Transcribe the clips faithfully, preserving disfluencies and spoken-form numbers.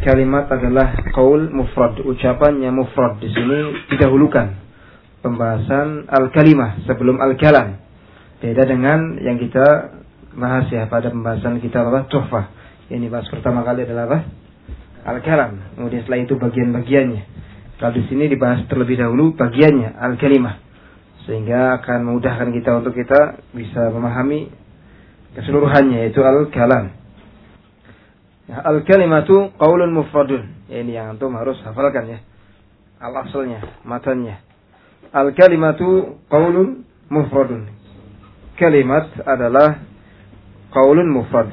kalimat adalah qaul mufrad, ucapannya mufrad. Di sini didahulukan pembahasan al-kalimah sebelum al-kalam. Beda dengan yang kita bahas ya pada pembahasan kita apa? Tuhfah. Ini bahas pertama kali adalah apa? Al-kalam. Kemudian setelah itu bagian-bagiannya. Kalau di sini dibahas terlebih dahulu bagiannya al-kalimah. Sehingga akan memudahkan kita untuk kita bisa memahami keseluruhannya, yaitu al-kalam. Ya, al-kalimatu qaulun mufradun. Ya, ini yang antum harus hafalkan ya. Al-aslnya, matanya. Al-kalimatu qaulun mufradun. Kalimat adalah qaulun mufrad.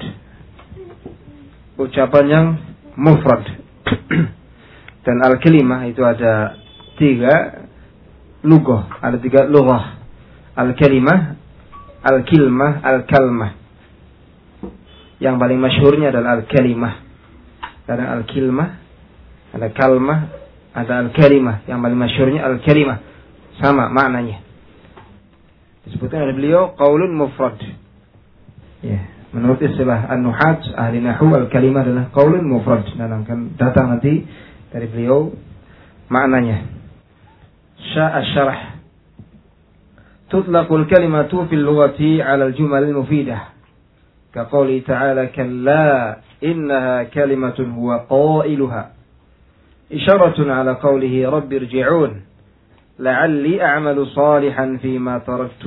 Ucapan yang mufrad. Dan al-kalimah itu ada tiga lugah, ada tiga lughah. Al-kalimah, al-kilmah, al-kalmah. Yang paling masyhurnya adalah al-kalimah. Kadang al-kilmah, ada kalmah, ada al-kalimah. Yang paling masyhurnya al-kalimah. Sama maknanya. Disebutkan oleh beliau qaulun mufrad. Ya, menurut istilah an-nuhat, ahli nahwu, al-kalimah adalah qaulun mufrad. Dan akan datang nanti dari beliau maknanya. Sya'a syarah. Tutlaqul kalimatu fil lughati 'ala al-jumal al-mufidah. كقوله تعالى كلا إنها كلمة هو قائلها إشارة على قوله رب ارجعون لعلي أعمل صالحا فيما تركت.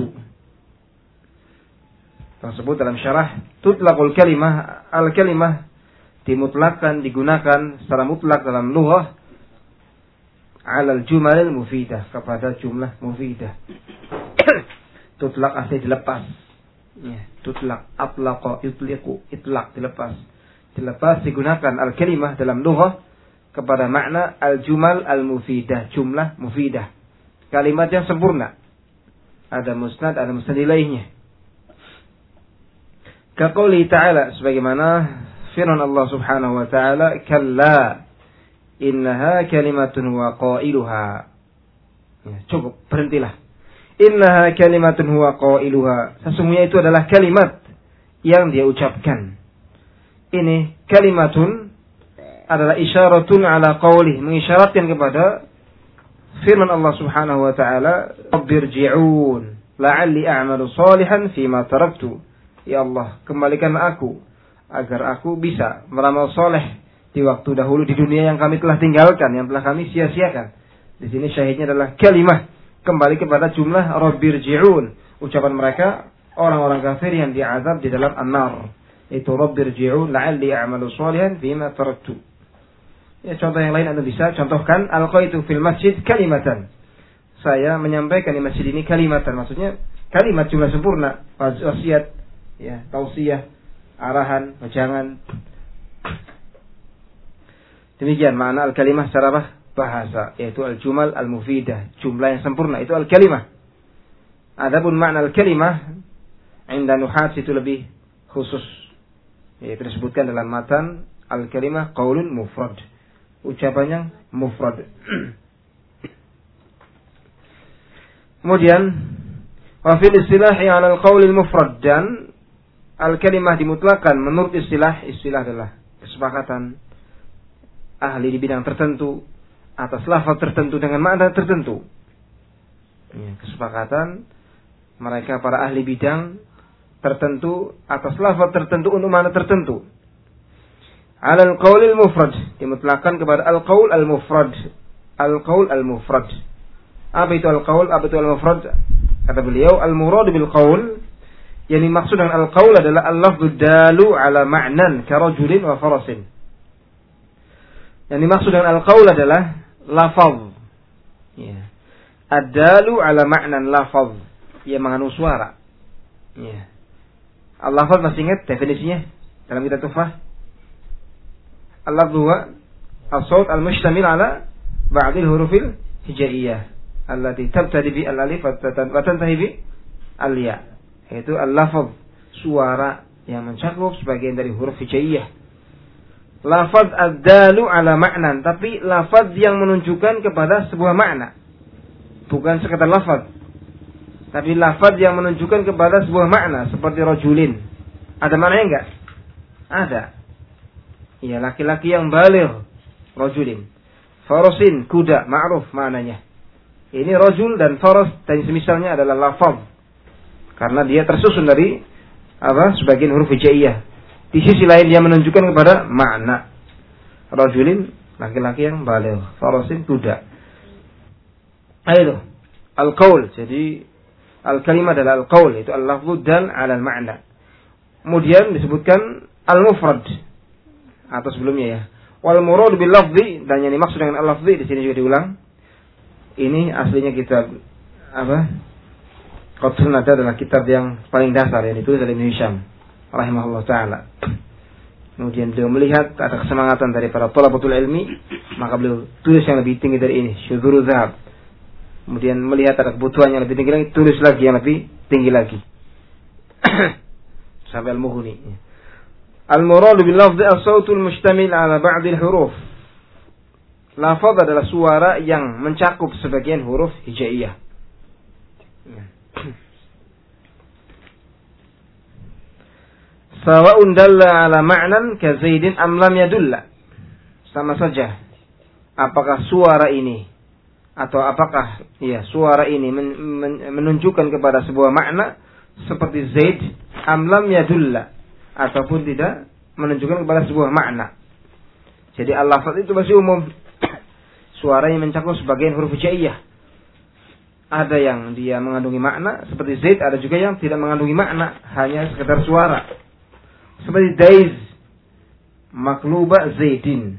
Tersebut dalam syarah tutlaqul kalimah, al-kalimah dimutlakkan, digunakan secara mutlak dalam lughah alal jumal mufidah, kepada jumlah mufidah. Tutlak asli dilepas. Ya, tutlak, atlaqa, yutliqu, itlaq, dilepas. Dilepas digunakan al-kalimah dalam lughah kepada makna al-jumal al-mufidah, jumlah mufidah. Kalimat yang sempurna. Ada musnad, ada musnad ilaihnya. Kaqouli ta'ala, sebagaimana firman Allah Subhanahu wa ta'ala, kalla innaha kalimatun wa qailuha. Ya, cukup, berhentilah. Innaha kalimatun huwa qailuha. Sesungguhnya itu adalah kalimat yang dia ucapkan. Ini kalimatun adalah isyaratun ala qaulih, mengisyaratkan kepada firman Allah Subhanahu wa taala, "Rabbirji'un la'alli a'malu shalihan fima taraktu." Ya Allah, kembalikanlah aku agar aku bisa beramal soleh di waktu dahulu di dunia yang kami telah tinggalkan, yang telah kami sia-siakan. Di sini syahidnya adalah kalimah kembali kepada jumlah Rabbirji'un. Ucapan mereka orang-orang kafir yang diazab di dalam an-nar. Itu Rabbirji'un la'alli a'malu shalihan fima taraktu. Ya, contoh yang lain Anda bisa contohkan, alqaitu fil masjid kalimatan. Saya menyampaikan di masjid ini kalimatan, maksudnya kalimat jumlah sempurna, wasiat, ya, tausiah, arahan, wejangan. Demikian makna al-kalimah secara apa? Bahasa, yaitu al-jumal al-mufidah, jumlah yang sempurna, itu al-kalimah. Adapun makna al-kalimah inda nuhat itu lebih khusus, yaitu disebutkan dalam matan al-kalimah qaulun mufrad, ucapannya mufrad. Kemudian wa fil istilahi 'ala al-qaulil mufrad, dan al-kalimah dimutlakan menurut istilah, istilah adalah kesepakatan ahli di bidang tertentu atas lafaz tertentu dengan makna tertentu. Ya, kesepakatan mereka para ahli bidang tertentu atas lafaz tertentu untuk makna tertentu. Alal qaulil mufrad, dimutlakan kepada al-qaul al-mufrad. Al-qaul al-mufrad. Apa itu al-qaul? Apa itu al-mufrad? Kata beliau, al-murad bil qaul, yang dimaksud dengan al-qaul adalah al-lafdhu dalu ala ma'nan karajulin wa farasin. Yang dimaksud dengan al-qaul adalah lafaz, ya, ad-dalu ala ma'nan lafaz, yang mengandung suara. Ya. Al-lafaz masih ingat definisinya dalam kitab Tuhfah? Al-lafzu huwa as-saut al-mustamil ala ba'dil hurufil hijaiyah allati tabtadi bi al-alif wa tantahi bi al-ya. Itu al-lafaz, suara yang mencakup sebagian dari huruf hijaiyah. Lafaz ad-dalu ala ma'nan, tapi lafaz yang menunjukkan kepada sebuah makna. Bukan sekedar lafaz, tapi lafaz yang menunjukkan kepada sebuah makna, seperti rajulin. Ada maknanya enggak? Ada. Ya, laki-laki yang baligh, rajulin. Farasin, kuda, ma'ruf maknanya. Ini rajul dan faras dan semisalnya adalah lafaz. Karena dia tersusun dari apa? Sebagian huruf hijaiyah. Di sisi lain dia menunjukkan kepada makna. Rajulin, laki-laki yang baligh. Farasin, kuda. Ayo, al-qaul. Jadi al-kalimah adalah al-qaul, itu al-lafzu dal 'ala al-ma'na. Kemudian disebutkan al-mufrad atau sebelumnya ya. Wal murad bil lafzi, dan yang dimaksud dengan al-lafzi di sini juga diulang. Ini aslinya kitab apa? Qatrun Nada adalah kitab yang paling dasar yang ditulis oleh Ibnu Hisham rahimahullah taala. Kemudian beliau melihat ada kesemangatan dari para thalabatul ilmi, maka beliau tulis yang lebih tinggi dari ini, Syudzurul Dzahab. Kemudian melihat ada kebutuhan yang lebih tinggi lagi, tulis lagi yang lebih tinggi lagi. Sampai Al-Mughni. Al-muradu bil lafzi as-sautul mustamil ala ba'dil huruf. Lafaz adalah suara yang mencakup sebagian huruf hijaiyah. Sawa'un dalla ala ma'nan ka Zaidin am lam yadulla. Sama saja. Apakah suara ini atau apakah ya suara ini men, men, menunjukkan kepada sebuah makna seperti Zaid am lam yadulla, ataupun tidak menunjukkan kepada sebuah makna. Jadi al-lafaz itu masih umum. Suara yang mencakup sebagian huruf hijaiyah. Ada yang dia mengandungi makna seperti Zaid, ada juga yang tidak mengandungi makna, hanya sekedar suara. Seperti Daiz, makluba Zaidin.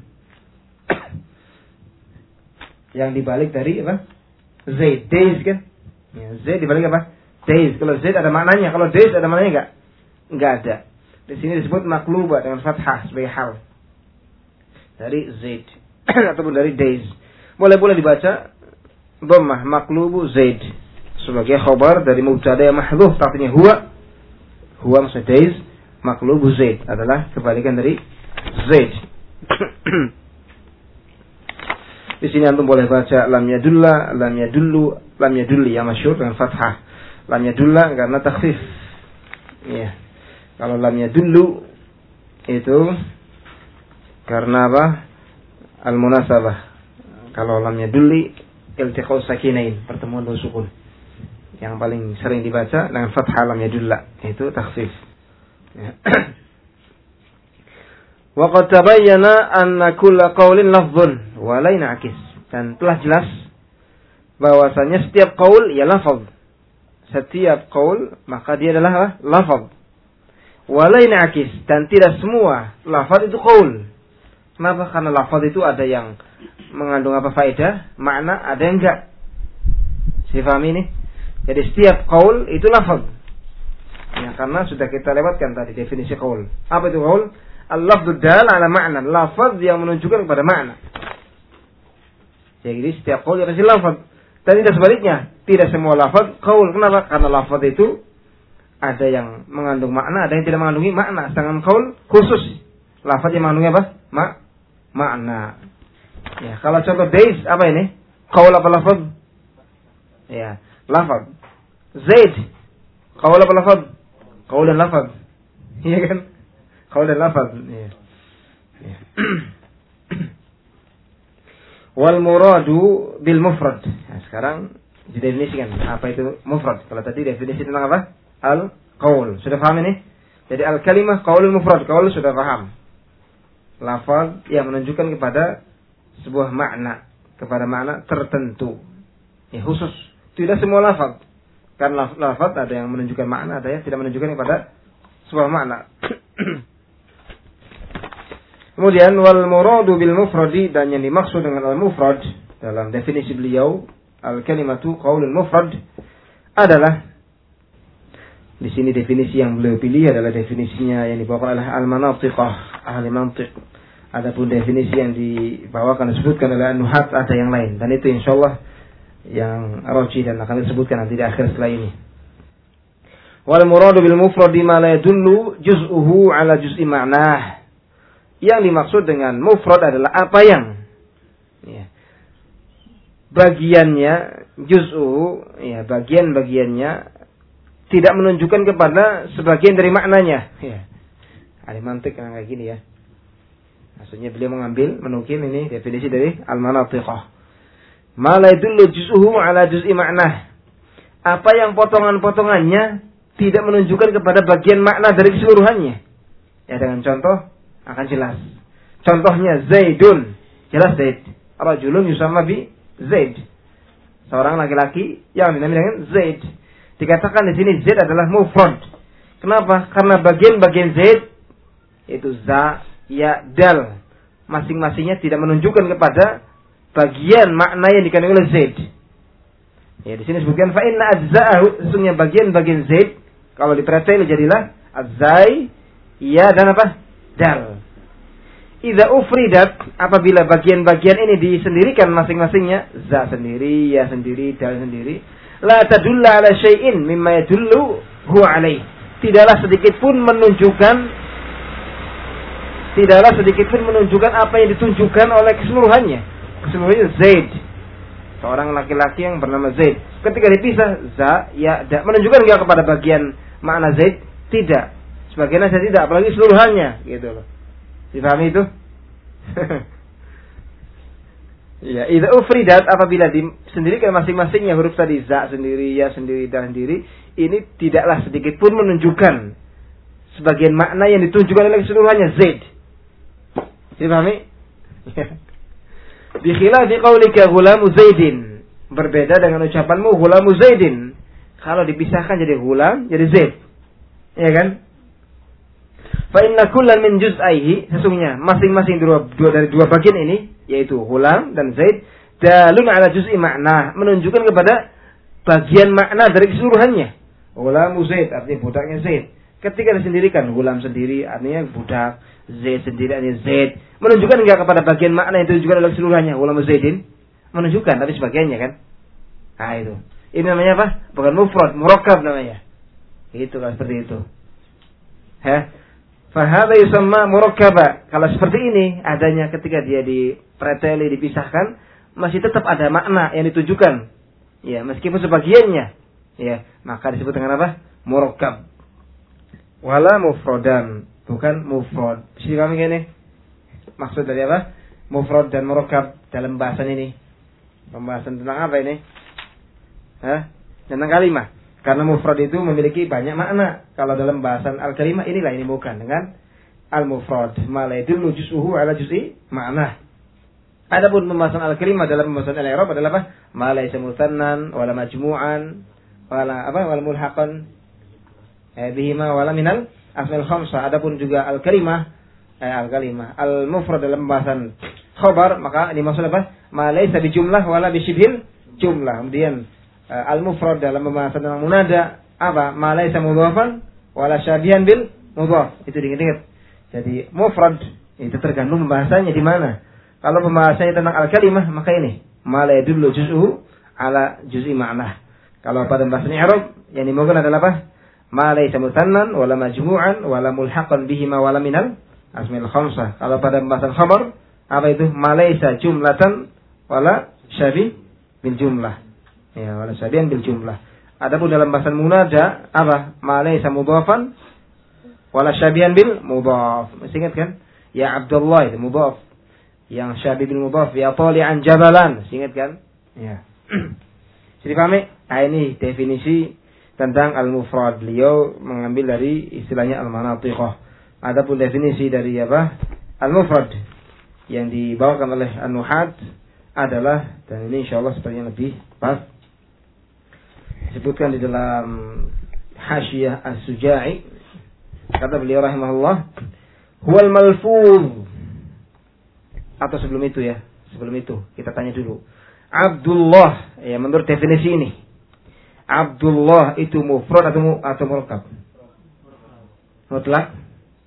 Yang dibalik dari apa? Zaid, Daiz kan? Ya, Zaid dibalik apa? Daiz. Kalau Zaid ada maknanya, kalau Daiz ada maknanya enggak? Enggak ada. Di sini disebut makluba dengan fathah sebagai hal. Dari Zaid ataupun dari Daiz. Boleh-boleh dibaca dhammah maklubu Zaid sebagai khabar dari mubtada yang mahdhuf, artinya huwa. Huwa maksudnya Daiz, maklubu Zaid adalah kebalikan dari Zaid. Di sini antum boleh baca lam yadulla, lam yadullu, lam yadulli yang masyhur dengan fathah. Lam yadulla karena takhfif. Iya. Kalau lam yadullu itu karena apa? Al-munasabah. Kalau lam yadulli iltiqa'u sakinain, pertemuan dua sukun. Yang paling sering dibaca dengan fathah lam yadulla, itu takhfif. Ya. Wa qad tabayyana anna kulla qawlin lafdhun wa la yan'akis. Dan telah jelas bahwasanya setiap qaul ya lafaz. Setiap qaul maka dia adalah lafaz. Wa la yan'akis, dan tidak semua lafaz itu qaul. Kenapa? Karena lafaz itu ada yang mengandung apa faedah, makna, ada yang enggak. Saya paham ini? Jadi setiap qaul itu lafaz. Ya, karena sudah kita lewatkan tadi definisi qaul. Apa itu qaul? Al-lafdhu dal ala ma'na, lafaz yang menunjukkan kepada makna. Jadi setiap qaul adalah lafaz. Dan tidak sebaliknya, tidak semua lafaz qaul. Kenapa? Karena lafaz itu ada yang mengandung makna, ada yang tidak mengandungi makna. Sedangkan qaul khusus lafaz yang mengandungi apa? Ma makna. Ya, kalau contoh Daiz apa ini? Qaul apa lafaz? Ya, lafaz. Zaid, qaul apa lafaz? Qaul dan lafaz. Iya kan? Qaul dan lafaz. Ya. Ya. Wal muradu bil mufrad. Nah, sekarang didefinisikan apa itu mufrad. Kalau tadi definisi tentang apa? Al qaul. Sudah paham ini? Jadi al kalimah qaulul mufrad. Qaul sudah paham. Lafaz yang menunjukkan kepada sebuah makna, kepada makna tertentu. Ya, khusus. Tidak semua lafaz. Karena lafaz ada yang menunjukkan makna, ada yang tidak menunjukkan kepada sebuah makna. Kemudian wal muradu bil mufradi, dan yang dimaksud dengan al mufrad dalam definisi beliau, al kalimatu qaulul mufrad adalah, di sini definisi yang beliau pilih adalah definisinya yang dibawakan oleh al manatiqah, ahli mantiq. Adapun definisi yang dibawakan disebutkan oleh an-nuhat ada yang lain, dan itu insyaallah yang rajih dan akan disebutkan nanti di akhir setelah ini. Wal muradu bil mufradi ma la yadullu juz'uhu ala juz'i ma'nah. Yang dimaksud dengan mufrad adalah apa yang ya, bagiannya juz'uhu, ya, bagian-bagiannya tidak menunjukkan kepada sebagian dari maknanya. Ya. Ahli mantik yang kayak gini ya. Nah, Maksudnya beliau mengambil, menukil ini definisi dari al-manatiqah. Ma la yadullu juz'uhu ala juz'i ma'nah. Apa yang potongan-potongannya tidak menunjukkan kepada bagian makna dari keseluruhannya. Ya, dengan contoh akan jelas. Contohnya Zaidun, jelas Zaid. Rajulun yusamma bi Zaid. Seorang laki-laki yang dinamai dengan Zaid. Dikatakan di sini Zaid adalah mufrad. Kenapa? Karena bagian-bagian Zaid itu za, ya, dal. Masing-masingnya tidak menunjukkan kepada bagian makna yang dikandung oleh Zaid. Ya, di sini disebutkan fa inna ajza'ahu, sesungguhnya bagian-bagian Zaid kalau diperhatiin jadilah azai, ya, dan apa? Dal. Idza ufridat, apabila bagian-bagian ini disendirikan masing-masingnya, za sendiri, ya sendiri, dal sendiri, la tadulla ala syai'in mimma yadullu huwa alaih. Tidaklah sedikit pun menunjukkan tidaklah sedikit pun menunjukkan apa yang ditunjukkan oleh keseluruhannya. Keseluruhannya Zaid. Seorang laki-laki yang bernama Zaid. Ketika dipisah, za, ya, da, menunjukkan enggak kepada bagian makna Zaid? Tidak. Sebagian saja tidak, apalagi seluruhannya, gitu loh. Dipahami itu? Ya, idza ufridat, apabila disendirikan masing-masingnya huruf tadi, za sendiri, ya sendiri, dan sendiri, ini tidaklah sedikit pun menunjukkan sebagian makna yang ditunjukkan oleh keseluruhannya Zaid. Dipahami? Bi khilafi qaulika ghulamu Zaidin, berbeda dengan ucapanmu ghulamu Zaidin. Kalau dipisahkan jadi ghulam, jadi Zaid. Ya kan? Fa inna kullan min juz'aihi, sesungguhnya masing-masing dua, dua dari dua bagian ini, yaitu Ghulam dan Zaid, dalun ala juz'i makna, menunjukkan kepada bagian makna dari keseluruhannya. Ghulamu Zaid artinya budaknya Zaid. Ketika disendirikan, Ghulam sendiri artinya budak, Zaid sendiri artinya Zaid, menunjukkan enggak kepada bagian makna yang ditunjukkan oleh keseluruhannya. Ghulamu Zaidin menunjukkan, tapi sebagiannya kan. Nah itu. Ini namanya apa? Bukan mufrad, murakkab namanya. Itu kan seperti itu. Hah? Fahadha yusamma murakkaba. Kalau seperti ini adanya ketika dia dipreteli, dipisahkan, masih tetap ada makna yang ditunjukkan. Ya, meskipun sebagiannya. Ya, maka disebut dengan apa? Murakkab. Wala mufradan, bukan mufrad. Bisa kami gini? Maksud dari apa? Mufrad dan murakkab dalam bahasan ini. Pembahasan tentang apa ini? Hah? Tentang kalimah. Karena mufrad itu memiliki banyak makna. Kalau dalam bahasan al-kalimah inilah ini bukan dengan al-mufrad. Ma la yadullu juz'uhu ala juz'i ma'nah. Adapun pembahasan al-kalimah dalam pembahasan al-i'rab adalah apa? Ma laysa musannan wala majmu'an wala apa? Wala mulhaqan eh, bihima wala minal asma'il khamsah. Adapun juga al-kalimah eh, al-kalimah al-mufrad dalam pembahasan khabar, maka ini maksud apa? Ma laysa bi jumlah wala bi syibhil jumlah. Kemudian al-mufrad dalam pembahasan tentang munada apa? Ma laysa mudhafan wala syabihan bil mudhaf. Itu diingat-ingat. Jadi mufrad itu tergantung pembahasannya di mana. Kalau pembahasannya tentang al-kalimah maka ini ma la yadullu juz'uhu ala juz'i ma'nah. Kalau pada pembahasan i'rab yang dimaukan adalah apa? Ma laysa musannan wala majmu'an wala mulhaqan bihi ma wala minal asmil khamsah. Kalau pada pembahasan khabar apa itu? Ma laysa jumlatan wala syabih bil jumlah. Ya, wala syabihan bil jumlah. Adapun dalam bahasan munada apa? Ma laysa mudhafan wala syabihan bil mudhaf. Masih ingat kan? Ya Abdullah itu mudhaf. Yang syabih bil mudhaf ya tali'an jabalan. Masih ingat kan? Ya. Jadi pahami? Nah, ini definisi tentang al-mufrad. Beliau mengambil dari istilahnya al-manatiqah. Adapun definisi dari apa? Al-mufrad yang dibawakan oleh an-nuhat adalah, dan ini insyaallah sepertinya lebih pas, disebutkan di dalam Hasyiyah As-Suja'i, kata beliau rahimahullah, huwal malfuz. Atau sebelum itu ya, sebelum itu kita tanya dulu. Abdullah, ya menurut definisi ini, Abdullah itu mufrad atau atau murakkab? Mutlak?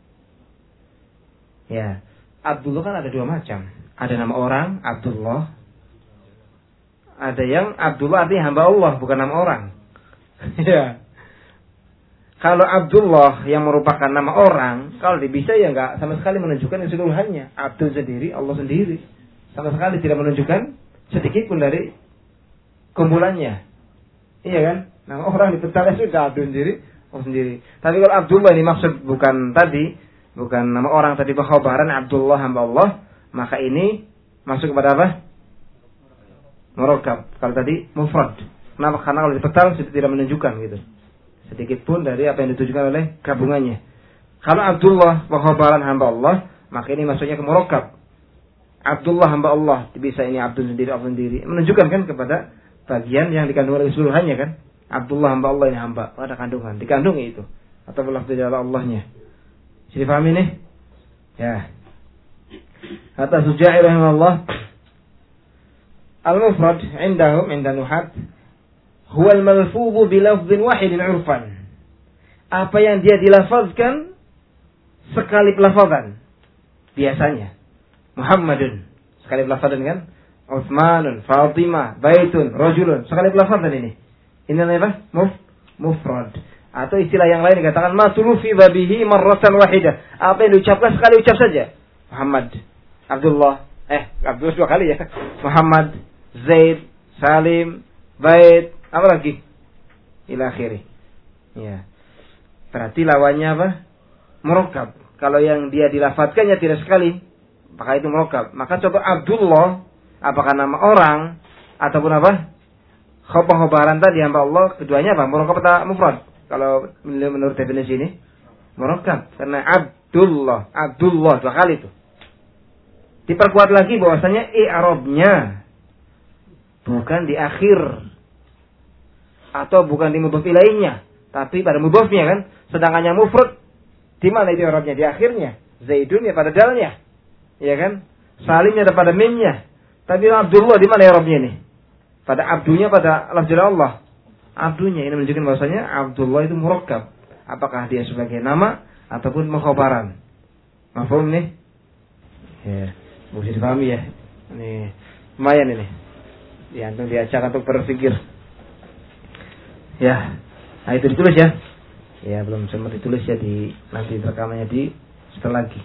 Ya, Abdullah kan ada dua macam. Ada nama orang Abdullah. Ada yang Abdullah artinya hamba Allah, bukan nama orang. Ya. Kalau Abdullah yang merupakan nama orang, kalau bisa ya enggak sama sekali menunjukkan keseluruhannya. Abdul sendiri, Allah sendiri. Sama sekali tidak menunjukkan sedikit pun dari kumpulannya. Iya kan? Nama orang dipercaya sudah Abdul sendiri, Allah sendiri. Tapi kalau Abdullah ini maksud bukan tadi bukan nama orang tadi khabaran Abdullah hamba Allah, maka ini masuk kepada apa? Murakkab. Kalau tadi mufrad. Kenapa? Karena kalau dipetal tidak menunjukkan gitu. Sedikit pun dari apa yang ditujukan oleh gabungannya. Kalau Abdullah khabaran hamba Allah, maka ini masuknya ke murakkab. Abdullah hamba Allah, bisa ini Abdul sendiri, Abdul sendiri, menunjukkan kan kepada bagian yang dikandung oleh keseluruhannya kan. Abdullah hamba Allah, ini hamba, ada kandungan, dikandung itu atau berlafaz dari Allahnya. Jadi paham ini? Ya. Kata Suja'i rahimahullah, al-mufrad indahum inda nuhat huwa al-malfudhu bi lafdhin wahidin 'urfan. Apa yang dia dilafazkan sekali pelafazan biasanya. Muhammadun sekali pelafazan kan? Utsmanun, Fatimah, Baitun, Rajulun sekali pelafazan ini. Ini namanya apa? Muf mufrad. Atau istilah yang lain dikatakan ma tulufi bihi marratan wahidah. Apa yang diucapkan sekali ucap saja. Muhammad, Abdullah, eh Abdullah dua kali ya. Muhammad, Zaid, Salim, Bait, apa lagi? Ila akhiri. Ya. Berarti lawannya apa? Murakkab. Kalau yang dia dilafadzkannya tidak sekali, maka itu murakkab. Maka coba Abdullah, apakah nama orang ataupun apa? Khabar-khabaran tadi hamba Allah, keduanya apa? Murakkab atau mufrad? Kalau menurut definisi ini murakkab, karena Abdullah, Abdullah dua kali itu. Diperkuat lagi bahwasanya i'rabnya bukan di akhir atau bukan di mudhof ilaihnya, tapi pada mudhofnya kan. Sedangkan yang mufrad di mana itu i'rabnya? Di akhirnya. Zaidun ya pada dalnya. Ya kan? Salimnya ada pada mimnya. Tapi Abdullah di mana i'rabnya ini? Pada abdunya, pada lafzul Allah. Abdunya ini menunjukkan bahwasanya Abdullah itu murakkab. Apakah dia sebagai nama ataupun mukhabaran? Mafhum nih? Ya, bisa dipahami ya. Ini lumayan ini. Ya, untuk diajak untuk berpikir. Ya, nah itu ditulis ya. Ya, belum sempat ditulis ya di nanti rekamannya di setelah lagi.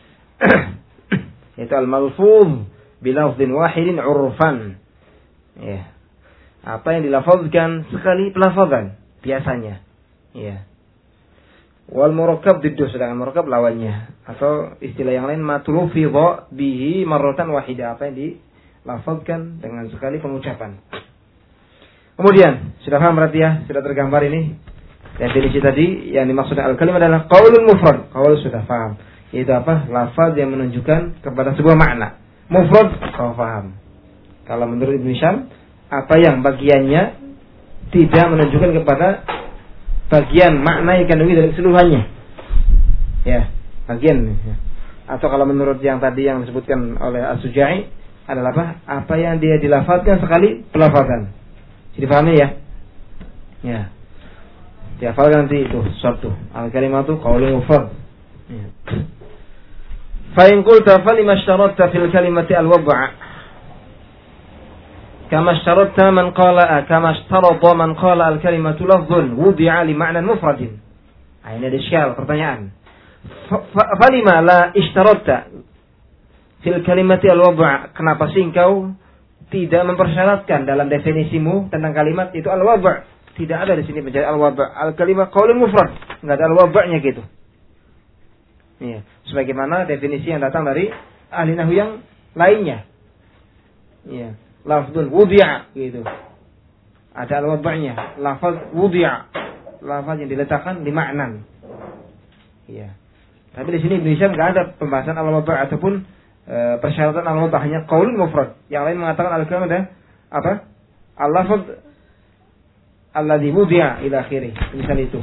Itu al-malfuz bilafdhin wahidin 'urfan. Ya. Apa yang dilafazkan sekali pelafazan biasanya. Ya. Wal murakkab diddu, sedangkan murakkab lawannya. Atau istilah yang lain matlufidha bihi marratan wahidah, apa yang dilafazkan dengan sekali pengucapan. Kemudian, sudah paham berarti ya, sudah tergambar ini definisi tadi. Yang dimaksud al-kalimah adalah qaulun mufrad. Qaul sudah paham. Yaitu apa? Lafaz yang menunjukkan kepada sebuah makna. Mufrad, kau paham. Kalau menurut Ibnu Hisham, apa yang bagiannya tidak menunjukkan kepada bagian makna yang kandungi dari keseluruhannya. Ya, bagian. Ya. Atau kalau menurut yang tadi yang disebutkan oleh As-Suja'i adalah apa? Apa yang dia dilafazkan sekali pelafazan. Jadi pahami ya? Ya. Dihafalkan nanti itu suatu. Al-kalimatu qaulun mufrad. Ya. Fa in qulta fa lima ishtaratta fil kalimati al-wad'a? Kama ishtaratta man qala kama ishtarata man qala al-kalimatu lafdhun wudi'a li ma'nan mufradin. Nah, ini ada syal pertanyaan. Falima la ishtaratta fil kalimati al-wad'a? Kenapa sih engkau tidak mempersyaratkan dalam definisimu tentang kalimat itu al-wad'a? Tidak ada di sini menjadi al-wad'a. Al-kalimah qaulun mufrad, enggak ada al-wad'nya gitu. Iya, sebagaimana definisi yang datang dari ahli nahwu yang lainnya. Iya. Lafzul wudi'a gitu. Ada al-wad'nya, lafaz wudi'a, lafaz yang diletakkan di maknan. Iya. Tapi di sini Ibnu Hisham enggak ada pembahasan al-wad'a ataupun e, persyaratan al-wad'a, hanya qaulun mufrad. Yang lain mengatakan al-kalimah ada apa? Al-lafaz alladzi wudi'a ila akhirih. Misal itu.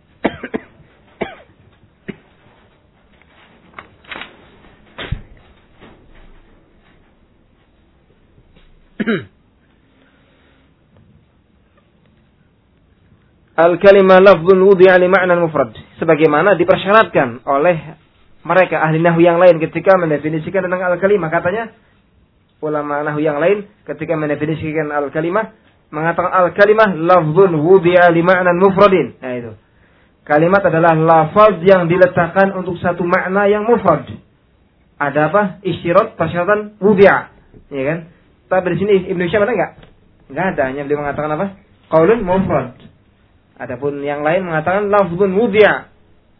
Al-kalimah lafzun wudi'a li ma'nan mufrad, sebagaimana dipersyaratkan oleh mereka ahli nahwu yang lain ketika mendefinisikan tentang al-kalimah. Katanya ulama nahwu yang lain ketika mendefinisikan al-kalimah mengatakan al-kalimah lafzun wudi'a li ma'nan mufradin. Nah itu. Kalimat adalah lafaz yang diletakkan untuk satu makna yang mufrad. Ada apa? Isyarat persyaratan wudi'a, ya kan? Tapi di sini Ibnu Hisham ada enggak? Enggak ada, hanya beliau mengatakan apa? Qaulun mufrad. Adapun yang lain mengatakan lafzun wudi'a.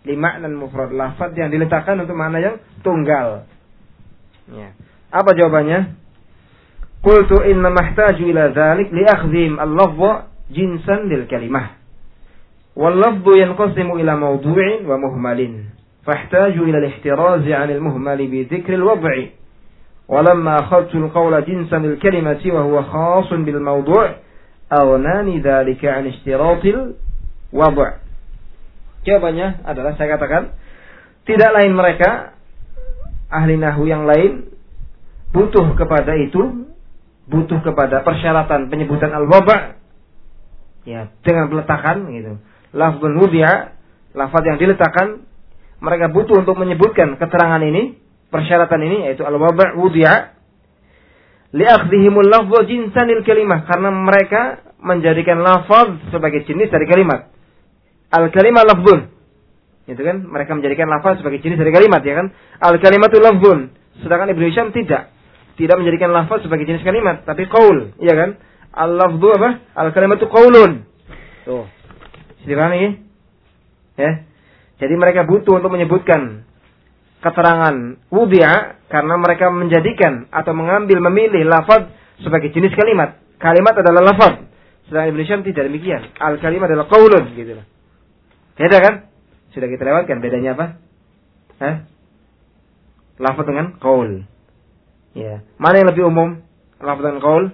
Lima'nan mufrad, lafaz yang diletakkan untuk makna yang tunggal. Ya. Apa jawabannya? Qultu inna mahtaju ila dzalik li akhdhim al-lafdh jinsan lil kalimah. Wal lafdhu yanqasimu ila mawdu'in wa muhmalin. Fahtaju ila al-ihtiraz 'an al-muhmal bi dhikr al-wad'i. Walamma akhadtu al-qawla jinsan lil kalimati wa huwa khasun bil mawdu' aghnani dzalika 'an ishtirat al-wad'. Jawabannya adalah saya katakan tidak lain mereka ahli nahwu yang lain butuh kepada itu, butuh kepada persyaratan penyebutan al-wad' ya dengan peletakan gitu. Lafdzun wudi'a, lafaz yang diletakkan, mereka butuh untuk menyebutkan keterangan ini, persyaratan ini yaitu al-wad' wudi'a li'akhdhihimul lafdhu jinsanil kalimah, karena mereka menjadikan lafaz sebagai jenis dari kalimat. Al-kalimah lafdzun. Itu kan mereka menjadikan lafaz sebagai jenis dari kalimat ya kan? Al-kalimatu lafdzun. Sedangkan Ibnu Hisham tidak. Tidak menjadikan lafaz sebagai jenis kalimat, tapi qaul, iya kan? Al-lafdhu apa? Al-kalimatu qaulun. Tuh. Dipahami ya? Ya. Jadi mereka butuh untuk menyebutkan keterangan wudi'a karena mereka menjadikan atau mengambil memilih lafaz sebagai jenis kalimat. Kalimat adalah lafaz. Sedangkan Ibnu Hisham tidak demikian. Al-kalimat adalah qaulun gitu loh. Beda kan? Sudah kita lewatkan bedanya apa? Hah? Lafaz dengan qaul. Ya. Mana yang lebih umum? Lafaz dengan qaul?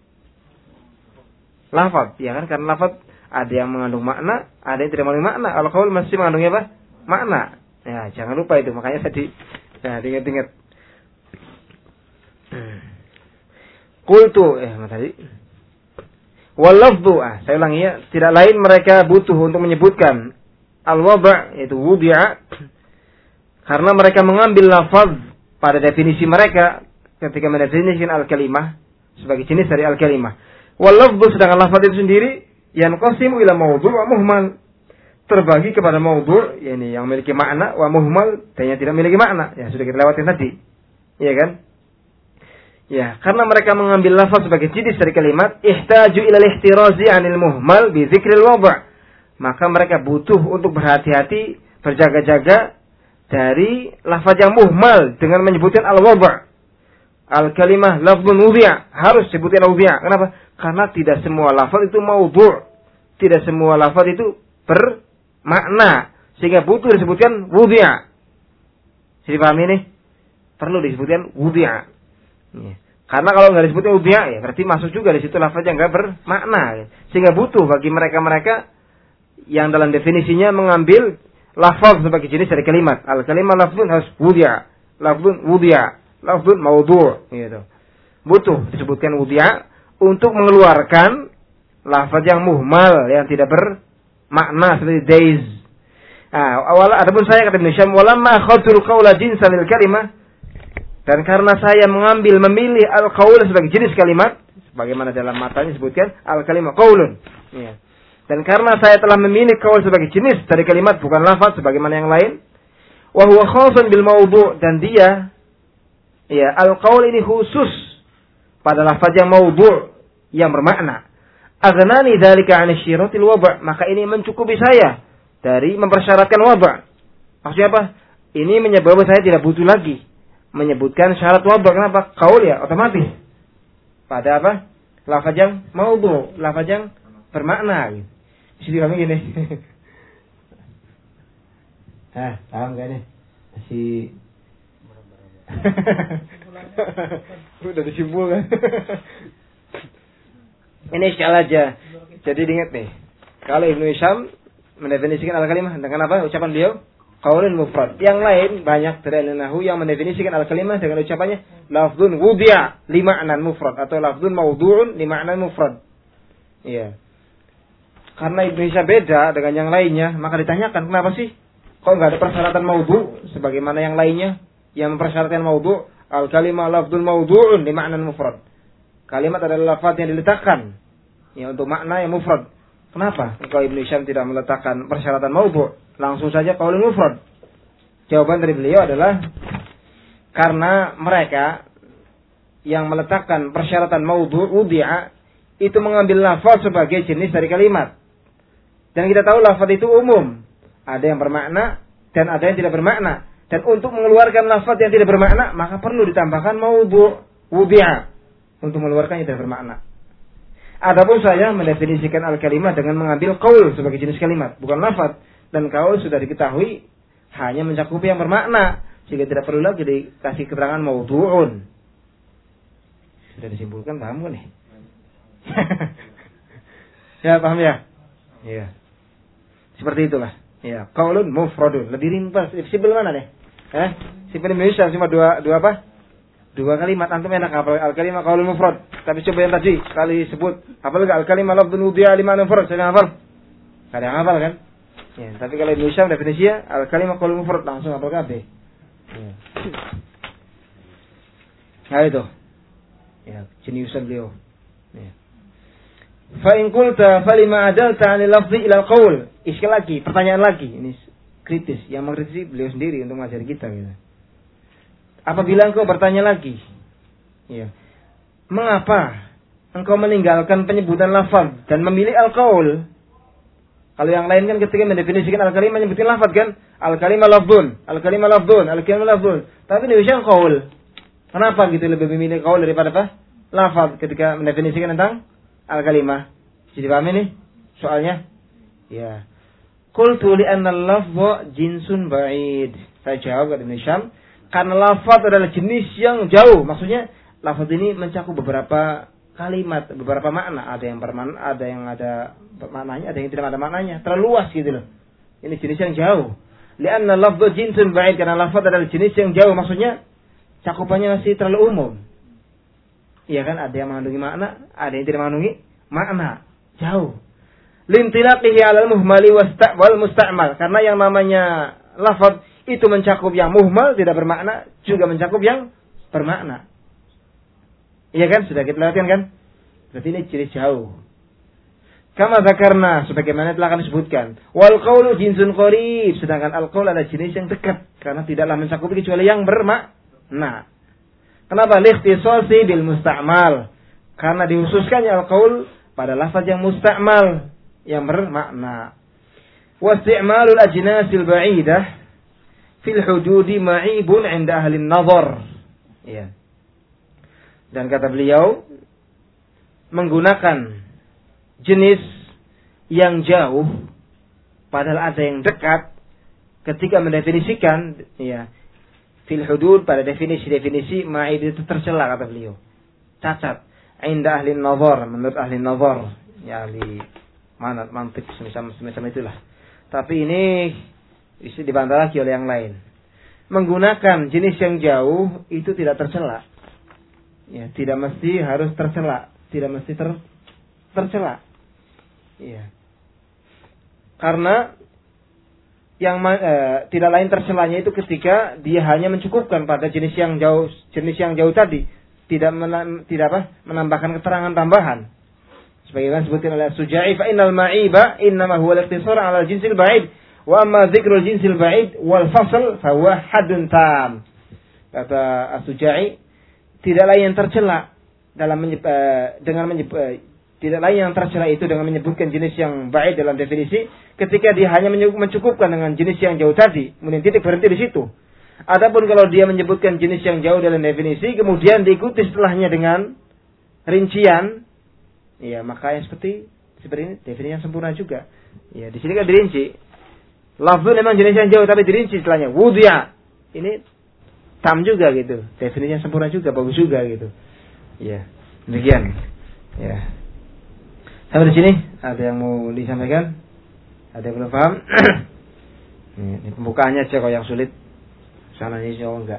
Lafaz, ya kan? Karena lafaz ada yang mengandung makna, ada yang tidak mengandung makna. Al-qaul masih mengandung apa? Makna. Ya, jangan lupa itu. Makanya tadi nah, ingat-ingat. Qultu, eh tadi. Wal lafdhu, ah, saya ulangi ya, tidak lain mereka butuh untuk menyebutkan al-wad' yaitu wudi'a karena mereka mengambil lafaz pada definisi mereka ketika mendefinisikan al-kalimah sebagai jenis dari al-kalimah. Wal lafdhu, sedangkan lafaz itu sendiri yang qasimu ila mawdu' wa muhmal, terbagi kepada mawdu' yakni yang memiliki makna, wa muhmal dan yang tidak memiliki makna. Ya sudah kita lewatin tadi. Iya kan? Ya, karena mereka mengambil lafaz sebagai jenis dari kalimat, ihtaju ila al-ihtirazi 'anil muhmal bi dzikril wad'. Maka mereka butuh untuk berhati-hati, berjaga-jaga dari lafaz yang muhmal dengan menyebutkan al-wad'. Al-kalimah lafdzun wudi'a, harus sebutkan wudi'a. Kenapa? Karena tidak semua lafaz itu maudhu'. Tidak semua lafaz itu bermakna, sehingga butuh disebutkan wudi'a. Jadi paham ini? Perlu disebutkan wudi'a. Ya. Karena kalau nggak disebutnya wudi'a, ya berarti masuk juga di situ lafaz yang nggak bermakna, ya. Sehingga butuh bagi mereka-mereka yang dalam definisinya mengambil lafaz sebagai jenis dari kalimat. Al-kalimah lafzun harus wudi'a, lafzun wudi'a, lafzun maudhu', gitu. Butuh disebutkan wudi'a untuk mengeluarkan lafaz yang muhmal, yang tidak bermakna seperti days. Nah, awal adapun saya kata Ibnu Hisham, walamma akhadtul qaula jinsan lil kalimah, dan karena saya mengambil memilih al-qaul sebagai jenis kalimat, sebagaimana dalam matanya disebutkan al-kalimah qaulun. Ya. Dan karena saya telah memilih qaul sebagai jenis dari kalimat, bukan lafaz sebagaimana yang lain, wa huwa khasun bil mawdu', dan dia ya al-qaul ini khusus pada lafaz yang mawdu', yang bermakna. Aghnani dzalika 'an isyiratil wad', maka ini mencukupi saya dari mempersyaratkan wad'. Maksudnya apa? Ini menyebabkan saya tidak butuh lagi menyebutkan syarat wad'. Kenapa? Qaul ya otomatis pada apa? Lafaz yang maudhu', lafaz yang bermakna. Jadi kami gini. Hah, paham gak nih? Masih udah disimpul kan? Ini sekali aja. Jadi diingat nih. Kalau Ibnu Hisham mendefinisikan al-kalimah dengan apa? Ucapan beliau qaulun mufrad. Yang lain banyak dari ahli nahwu yang mendefinisikan al-kalimah dengan ucapannya lafdzun wudi'a li ma'nan mufrad atau lafdzun mawdu'un li ma'nan mufrad. Iya. Karena Ibnu Hisham beda dengan yang lainnya, maka ditanyakan kenapa sih kok enggak ada persyaratan maudhu' sebagaimana yang lainnya yang mempersyaratkan maudhu', al-kalimah lafdzun mawdu'un li ma'nan mufrad. Kalimat adalah lafaz yang diletakkan ya untuk makna yang mufrad. Kenapa kalau Ibnu Hisham tidak meletakkan persyaratan maudhu'? Langsung saja qaulun mufrad. Jawaban dari beliau adalah karena mereka yang meletakkan persyaratan maudhu' wudi'a itu mengambil lafaz sebagai jenis dari kalimat. Dan kita tahu lafaz itu umum. Ada yang bermakna, dan ada yang tidak bermakna. Dan untuk mengeluarkan lafaz yang tidak bermakna, maka perlu ditambahkan maudhu' wudi'a untuk mengeluarkan yang tidak bermakna. Adapun saya mendefinisikan al-kalimah dengan mengambil qaul sebagai jenis kalimat, bukan lafaz. Dan qaul sudah diketahui hanya mencakup yang bermakna, sehingga tidak perlu lagi dikasih keterangan maudhu'un. Sudah disimpulkan, paham kan nih? Ya, paham ya? Iya. Seperti itulah. Ya, qaulun mufradun, lebih ringkas. Simpel mana nih? Eh, simpel Indonesia cuma dua dua apa? Dua kalimat. Antum enak hafal al-kalimah qaulun mufrad. Tapi coba yang tadi sekali sebut, hafal enggak al-kalimah lafdzun wudi'a lima mufrad? Saya hafal. Kada hafal kan? Ya, tapi kalau Indonesia definisinya al-kalimah qaulun mufrad langsung hafal kabeh. Ya. Nah itu. Ya, jeniusan beliau. Ya. Fa in qulta falima adalta 'anil lafzi ila al-qaul. Iskal lagi, pertanyaan lagi. Ini kritis, yang mengkritisi beliau sendiri untuk mengajari kita gitu. Apabila engkau bertanya lagi, ya, mengapa engkau meninggalkan penyebutan lafaz dan memilih al-qaul? Kalau yang lain kan ketika mendefinisikan al-kalimah menyebutin lafaz kan, al-kalimah lafdzun, al-kalimah lafdzun, al-kalimah lafdzun. Tapi Indonesia qaul. Kenapa gitu lebih memilih qaul daripada apa? Lafaz ketika mendefinisikan tentang al-kalimah. Jadi paham ini soalnya? Ya. Qultu li anna al-lafdha jinsun ba'id. Saya jawab kepada Hisham, karena lafaz adalah jenis yang jauh. Maksudnya lafaz ini mencakup beberapa kalimat, beberapa makna. Ada yang bermakna, ada yang ada maknanya, ada yang tidak ada maknanya. Terlalu luas gitu loh. Ini jenis yang jauh. Li anna al-lafdha jinsun ba'id, karena lafaz adalah jenis yang jauh. Maksudnya cakupannya masih terlalu umum. Iya kan, ada yang mengandungi makna, ada yang tidak mengandungi makna. Jauh. Lintilaqihi 'alal muhmali wal musta'mal, karena yang namanya lafaz itu mencakup yang muhmal tidak bermakna, juga mencakup yang bermakna. Iya kan, sudah kita lihatkan kan? Berarti ini jenis jauh. Kama dzakarna, sebagaimana telah kami sebutkan. Wal qaulu jinsun qarib, sedangkan al qaul adalah jenis yang dekat karena tidaklah mencakupi kecuali yang bermakna. Kenapa? Likhtisasi bil musta'mal, karena dihususkannya al qaul pada lafaz yang musta'mal, yang bermakna. Wasti'malul ajnasil ba'idah fil hududi ma'ibun 'inda ahli an-nazar. Ya. Dan kata beliau, menggunakan jenis yang jauh padahal ada yang dekat ketika mendefinisikan, ya, fil hudud pada definisi-definisi ma'ib itu tercela, kata beliau. Cacat. 'Inda ahli an-nazar, menurut ahli an-nazar, ya ahli mana mantik semacam semacam itulah. Tapi ini bisa dibantah lagi oleh yang lain. Menggunakan jenis yang jauh itu tidak tercela. Ya, tidak mesti harus tercela, tidak mesti ter tercela. Iya. Karena yang eh, tidak lain tercelanya itu ketika dia hanya mencukupkan pada jenis yang jauh, jenis yang jauh tadi, tidak menam, tidak apa? menambahkan keterangan tambahan. Sebagaimana disebutkan oleh As-Suja'i, fa innal ma'iba innama huwa al-ikhtisar 'ala al-jinsil ba'id wa amma dzikrul jinsil ba'id wal fasl fa huwa haddun tam. Kata As-Suja'i, tidak lain yang tercela dalam menyeb, uh, dengan menyeb, uh, tidak lain yang tercela itu dengan menyebutkan jenis yang ba'id dalam definisi ketika dia hanya mencukupkan dengan jenis yang jauh tadi, kemudian titik berhenti di situ. Adapun kalau dia menyebutkan jenis yang jauh dalam definisi kemudian diikuti setelahnya dengan rincian, ya, maka yang seperti seperti ini definisi yang sempurna juga. Ya, di sini kan dirinci. Lafzun memang jenis yang jauh tapi dirinci setelahnya. Wudi'a. Ini tam juga gitu. Definisi yang sempurna juga, bagus juga gitu. Ya, demikian. Ya. Sampai di sini ada yang mau disampaikan? Ada yang belum paham? Ini pembukaannya aja kalau yang sulit. Sana ini jauh enggak.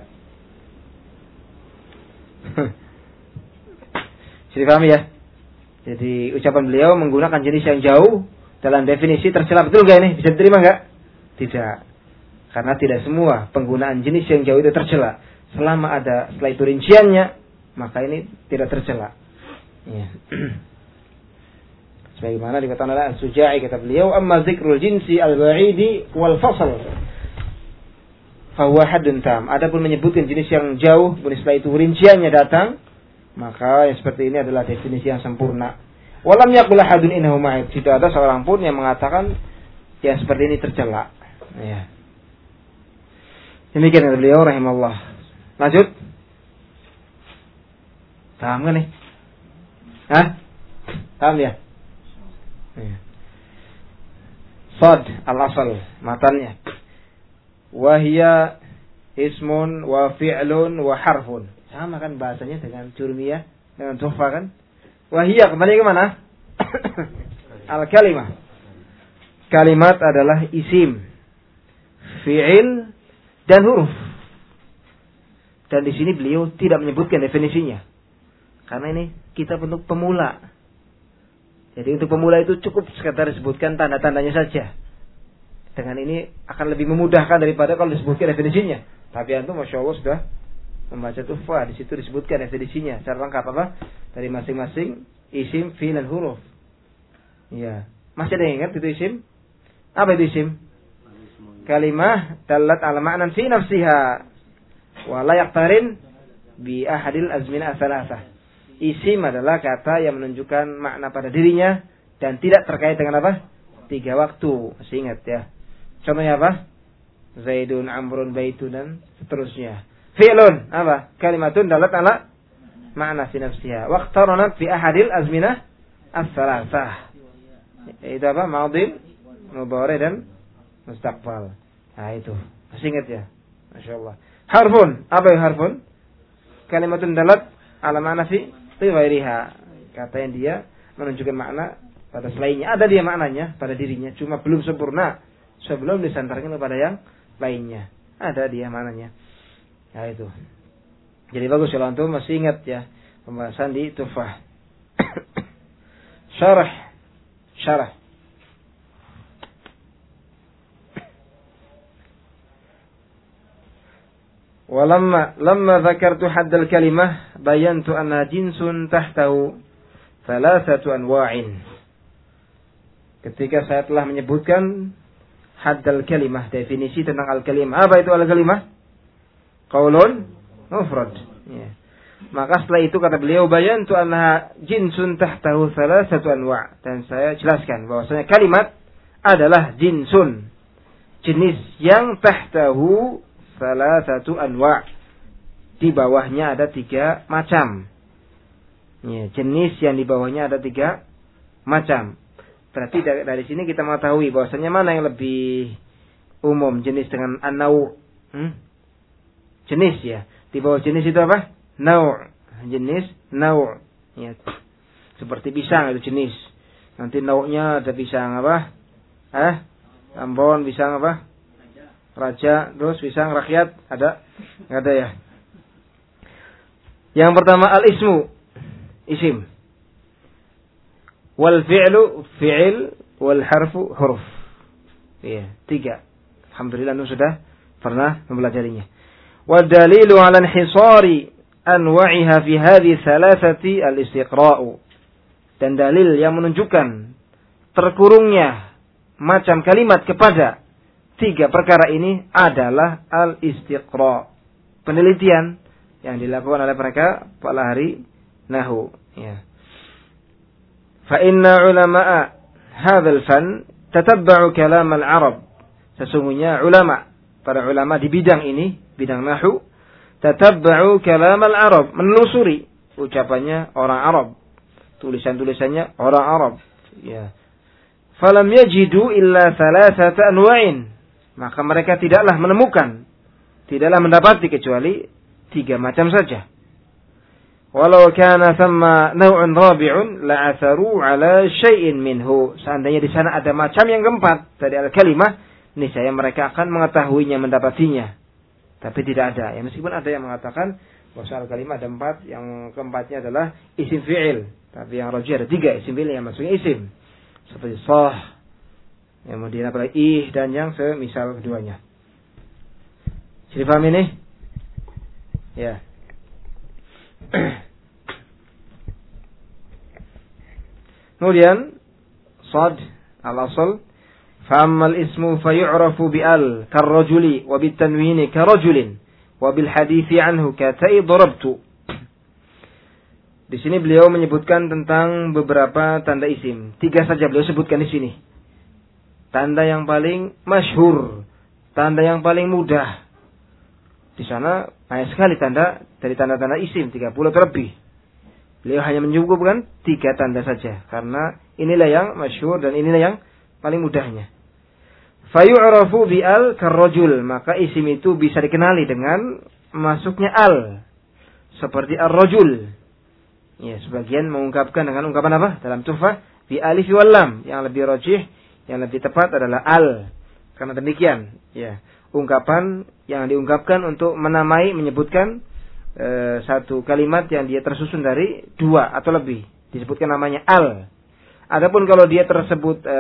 Jadi paham ya? Jadi ucapan beliau menggunakan jenis yang jauh dalam definisi tercela, betul gak ini? Bisa diterima gak? Tidak. Karena tidak semua penggunaan jenis yang jauh itu tercela. Selama ada setelah itu rinciannya, maka ini tidak tercela. Ya. Sebagaimana dikatakan oleh As-Suja'i, kata beliau, amma dzikrul jinsi al-ba'idi wal fasl fa huwa haddun tam. Adapun menyebutkan jenis yang jauh, kemudian setelah itu rinciannya datang, maka yang seperti ini adalah definisi yang sempurna. Walam yaqul ahadun innahu ma'ib. Tidak ada seorang pun yang mengatakan yang seperti ini tercela. Ya. Demikian kata beliau rahimahullah. Lanjut. Paham kan nih? Hah? Paham ya? Sad al-asal matanya. Wahia ismun wa fi'lun wa harfun. Sama kan bahasanya dengan Jurmiyah, dengan Tuhfah kan? Wahia kembali ke mana? Al-kalimah. Kalimat adalah isim, fi'il dan huruf. Dan di sini beliau tidak menyebutkan definisinya. Karena ini kitab untuk pemula. Jadi untuk pemula itu cukup sekedar disebutkan tanda-tandanya saja. Dengan ini akan lebih memudahkan daripada kalau disebutkan definisinya. Tapi antum Masya Allah sudah membaca Tuhfah. Di situ disebutkan definisinya secara lengkap apa? Dari masing-masing isim, fi'il dan huruf. Ya. Masih ada yang ingat itu isim? Apa itu isim? Kalimah dalat ala ma'nan fi nafsiha wa la yaqtarin bi ahadil azminah salasah. Isim adalah kata yang menunjukkan makna pada dirinya dan tidak terkait dengan apa? Tiga waktu. Masih ingat ya. Contohnya apa? Zaidun, Amrun, Baitun dan seterusnya. Fi'lun apa? Kalimatun dalat ala ma'na fi nafsiha wa iqtaranat fi ahadil azminah as-salasah. Itu apa? Madhi, mudhari dan mustaqbal. Nah itu. Masih ingat ya? Masya Allah. Harfun. Apa yang harfun? Kalimatun dalat ala ma'na fi ghairiha. Kata yang dia menunjukkan makna pada selainnya. Ada dia maknanya pada dirinya. Cuma belum sempurna. Sebelum disantarkan kepada yang lainnya. Ada dia maknanya. Nah itu. Jadi bagus kalau antum masih ingat ya. Pembahasan di Tuhfah. Syarah. Syarah. Walamma lamma dzakartu haddal kalimah bayantu anna jinsun tahtahu thalathatu anwa'in. Ketika saya telah menyebutkan haddal kalimah, definisi tentang al-kalimah. Apa itu al-kalimah? Qaulun mufrad. Ya. Maka setelah itu kata beliau bayantu anna jinsun tahtahu thalathatu anwa', dan saya jelaskan bahwasanya kalimat adalah jinsun, jenis yang tahtahu salah satu anwa', di bawahnya ada tiga macam. Ya, jenis yang di bawahnya ada tiga macam. Berarti dari, dari sini kita mengetahui bahwasanya mana yang lebih umum, jenis dengan an-naw'. Hmm? Jenis ya. Di bawah jenis itu apa? Naw'. Jenis naw'. Ya. Seperti pisang itu jenis. Nanti naw'-nya ada pisang apa? Eh? Ambon, pisang apa? Raja, terus pisang rakyat, ada? Enggak ada ya. Yang pertama al-ismu, isim. Wal fi'lu, fi'il, wal harfu, huruf. Iya, tiga. Alhamdulillah nu sudah pernah mempelajarinya. Wal dalilu 'ala inhisari anwa'iha fi hadhihi thalathati al-istiqra'u. Dan dalil yang menunjukkan terkurungnya macam kalimat kepada tiga perkara ini adalah al-istiqra', penelitian yang dilakukan oleh mereka pada hari Nahu. Ya. Fa inna ulama'a hadzal fan tatabba'u kalam al-Arab. Sesungguhnya ulama, para ulama di bidang ini, bidang Nahu, tatabba'u kalam al-Arab, menelusuri ucapannya orang Arab, tulisan-tulisannya orang Arab. Ya. Falam yajidu illa thalathata anwa'in. Maka mereka tidaklah menemukan, tidaklah mendapati kecuali tiga macam saja. Walau kana thamma naw'un rabi'un la'atharu 'ala syai'in minhu. Seandainya di sana ada macam yang keempat dari al-kalimah, niscaya mereka akan mengetahuinya, mendapatinya. Tapi tidak ada. Ya, meskipun ada yang mengatakan bahwa al-kalimah ada empat, yang keempatnya adalah isim fi'il. Tapi yang rajih ada tiga isim fi'il yang maksudnya isim. Seperti sah, kemudian apalagi ih dan yang semisal keduanya. Sudah paham ini? Ya. Kemudian sad al-asl fa'ammal ismu fayu'rafu bi'al karrajuli wa bitanwini karajulin wa bil hadithi anhu katai darabtu. Di sini beliau menyebutkan tentang beberapa tanda isim. Tiga saja beliau sebutkan di sini. Tanda yang paling masyhur, tanda yang paling mudah Di sana banyak sekali tanda dari tanda-tanda isim tiga puluh terlebih. Beliau hanya menyebutkan tiga tanda saja karena inilah yang masyhur dan inilah yang paling mudahnya. Fayu'rafu bi al karrajul, maka isim itu bisa dikenali dengan masuknya al seperti ar-rajul. Ya, sebagian mengungkapkan dengan ungkapan apa? Dalam Tuhfah bi alif wal lam, yang lebih rajih, yang lebih tepat adalah al. Karena demikian, ya, ungkapan yang diungkapkan untuk menamai, menyebutkan e, satu kalimat yang dia tersusun dari dua atau lebih, disebutkan namanya al. Adapun kalau dia tersebut e,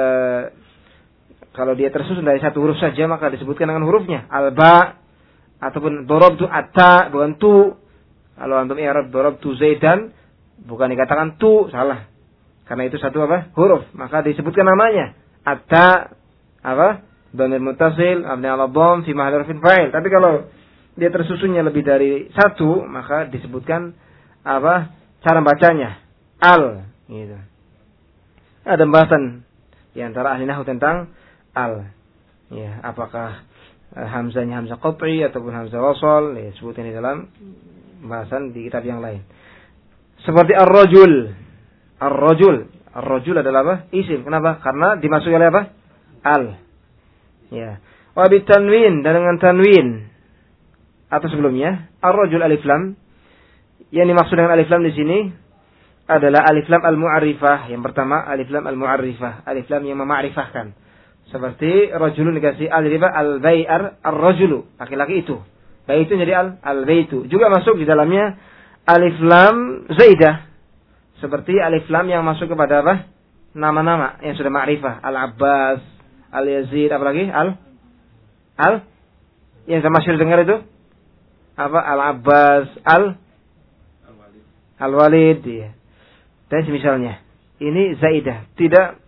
kalau dia tersusun dari satu huruf saja, maka disebutkan dengan hurufnya al-ba, ataupun darabtu at-ta, bukan tu. Kalau antum i'rab darabtu zaidan, bukan dikatakan tu, salah. Karena itu satu apa? Huruf, maka disebutkan namanya at-ta apa? Dhamir muttasil, mabni 'ala dhamm fi mahalli raf'in fa'il. Tapi kalau dia tersusunnya lebih dari satu, maka disebutkan apa? Cara bacanya al, gitu. Ada pembahasan di antara ahli nahwu tentang al. Ya, apakah uh, hamzahnya hamzah qat'i ataupun hamzah wasal, ya, sebutkan di dalam pembahasan di kitab yang lain. Seperti ar-rajul. Ar-rajul, ar-rajul adalah apa? Isim. Kenapa? Karena dimasuki oleh apa? Al. Ya. Wa bitanwin, dan dengan tanwin atau sebelumnya ar-rajul alif lam. Yang dimaksud dengan alif lam di sini adalah alif lam al-mu'arrifah. Yang pertama alif lam al-mu'arrifah, alif lam yang mema'rifahkan. Seperti rajulun dikasih alif al-bai'ar ar-rajulu, laki-laki itu. Bait itu jadi al al-baitu. Juga masuk di dalamnya alif lam zaidah. Seperti alif lam yang masuk kepada apa? Nama-nama yang sudah ma'rifah, al-Abbas, al-Yazid, apalagi al al yang sama masyhur dengar itu apa? Al-Abbas, al al-Walid, al-Walid, ya. Dan semisalnya. Ini zaidah, tidak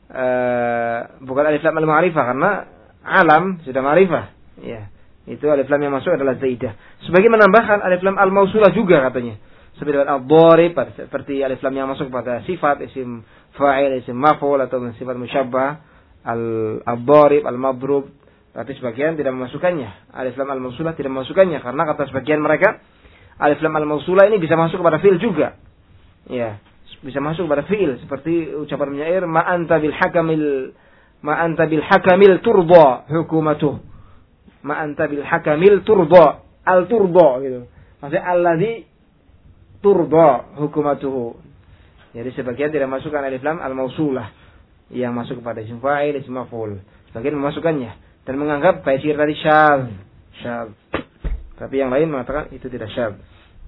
uh, bukan alif lam al-ma'rifah karena alam sudah ma'rifah, ya. Itu alif lam yang masuk adalah zaidah. Sebagai menambahkan alif lam al-mausulah juga katanya. Seperti al-dharib, seperti alif lam yang masuk pada sifat isim fa'il, isim maf'ul atau sifat musyabbah, al-dharib, al-madrub. Tapi sebagian tidak memasukkannya. Alif lam al-mausulah tidak memasukkannya karena kata sebagian mereka alif lam al-mausulah ini bisa masuk kepada fi'il juga. Ya, bisa masuk kepada fi'il seperti ucapan penyair ma anta bil hakamil ma anta bil hakamil turda hukumatuh. Ma anta bil hakamil turda, al turda gitu. Maksudnya allazi turda hukumatuhu. Jadi sebagian tidak masukkan alif lam al-mausulah yang masuk kepada isim fa'il, isim maf'ul. Sebagian memasukkannya dan menganggap bait syair tadi syadz, syadz. Tapi yang lain mengatakan itu tidak syadz.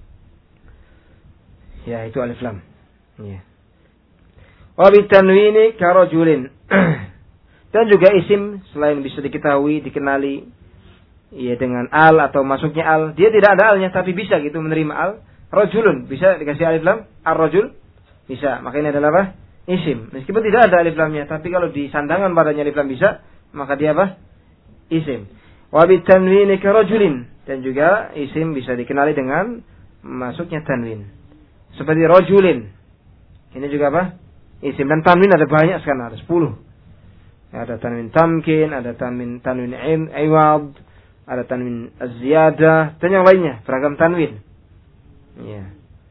Ya, itu alif lam. Ya. Wa bitanwini karajulin. Dan juga isim selain bisa diketahui, dikenali, ya, dengan al atau masuknya al, dia tidak ada alnya tapi bisa gitu menerima al. Rajulun bisa dikasih alif lam, ar-rajul bisa. Maka ini adalah apa? Isim. Meskipun tidak ada alif lamnya, tapi kalau di sandangan padanya alif lam bisa, maka dia apa? Isim. Wa bitanwini karajulin, dan juga isim bisa dikenali dengan masuknya tanwin. Seperti rajulin. Ini juga apa? Isim. Dan tanwin ada banyak sekarang, ada sepuluh. Ada tanwin tamkin, ada tanwin tanwin iwad, ada tanwin az-ziyadah, dan yang lainnya, beragam tanwin. Ya.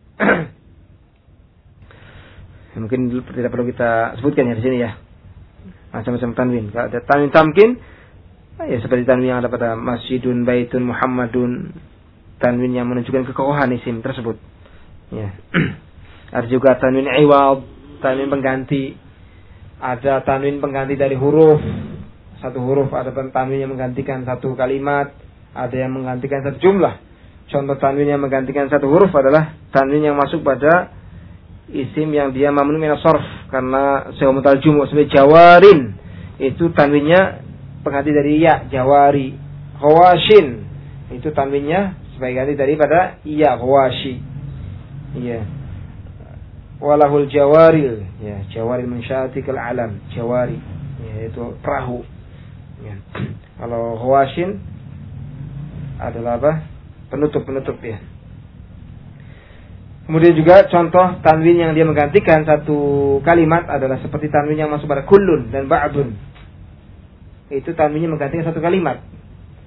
Mungkin tidak perlu kita sebutkan ya di sini ya. Macam-macam tanwin. Kalau ada tanwin tamkin, ya seperti tanwin yang ada pada masjidun, baitun, muhammadun, tanwin yang menunjukkan kekokohan isim tersebut. Ya. Ada juga tanwin iwad, tanwin pengganti. Ada tanwin pengganti dari huruf, satu huruf. Ada tanwin yang menggantikan satu kalimat, ada yang menggantikan satu jumlah. Contoh tanwin yang menggantikan satu huruf adalah tanwin yang masuk pada isim yang dia mamnu min as-sarf karena seumutal jumu sebagai jawarin. Itu tanwinnya pengganti dari ya, jawari. Khawashin itu tanwinnya sebagai ganti daripada ya, khawashi. Iya. Walahul jawaril, ya, jawaril min syatikal alam, jawari. Ya, itu perahu. Ya. Kalau khawashin adalah apa? Penutup-penutup ya. Kemudian juga contoh tanwin yang dia menggantikan satu kalimat adalah seperti tanwin yang masuk pada kullun dan ba'dun. Itu tanwinnya menggantikan satu kalimat.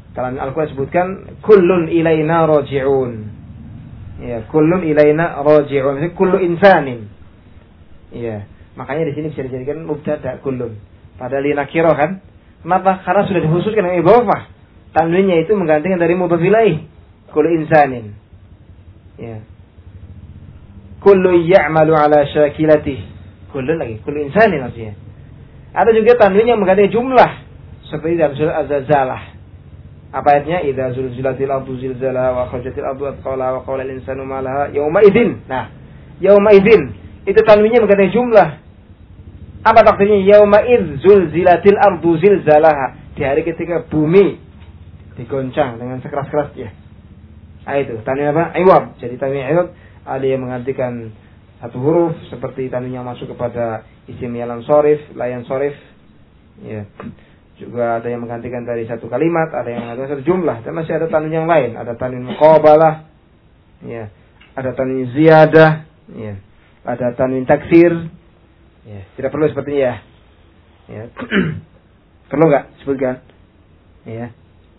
Dalam Al-Quran disebutkan kullun ilaina raji'un. Ya, kullun ilaina raji'un. Maksudnya kullu insanin. Ya, makanya di sini bisa dijadikan mubtada kullun. Padahal li nakirah kan? Kenapa? Karena sudah dikhususkan dengan idhofah. Tanwinnya itu menggantikan dari mudhof ilaih. Kullu insanin. Ya. Kullu ya'malu ala syakilatihi. Kullun lagi, kullu insanin maksudnya. Ada juga tanwin yang menggantikan jumlah. Seperti dalam surah Az-Zalzalah. Apa ayatnya? Idza zulzilatil ardu zilzalaha wa akhrajatil ardu athqalaha wa qala al-insanu ma laha yauma idzin. Nah, yauma idzin itu tanwinnya menggantikan jumlah. Apa takdirnya? Yauma idz zulzilatil ardu zilzalaha. Di hari ketika bumi digoncang dengan sekeras-kerasnya. Ah itu, tanwin apa? Iwab. Jadi tanwin iwab ada yang menggantikan satu huruf seperti tanwin yang masuk kepada isim yalan sorif, layan sorif. Ya. Juga ada yang menggantikan dari satu kalimat, ada yang menggantikan satu jumlah. Dan masih ada tanwin yang lain, ada tanwin muqabalah, ya, ada tanwin ziyadah, ya, ada tanwin taksir. Ya, tidak perlu sepertinya ya. Ya. Perlu enggak sebutkan? Ya.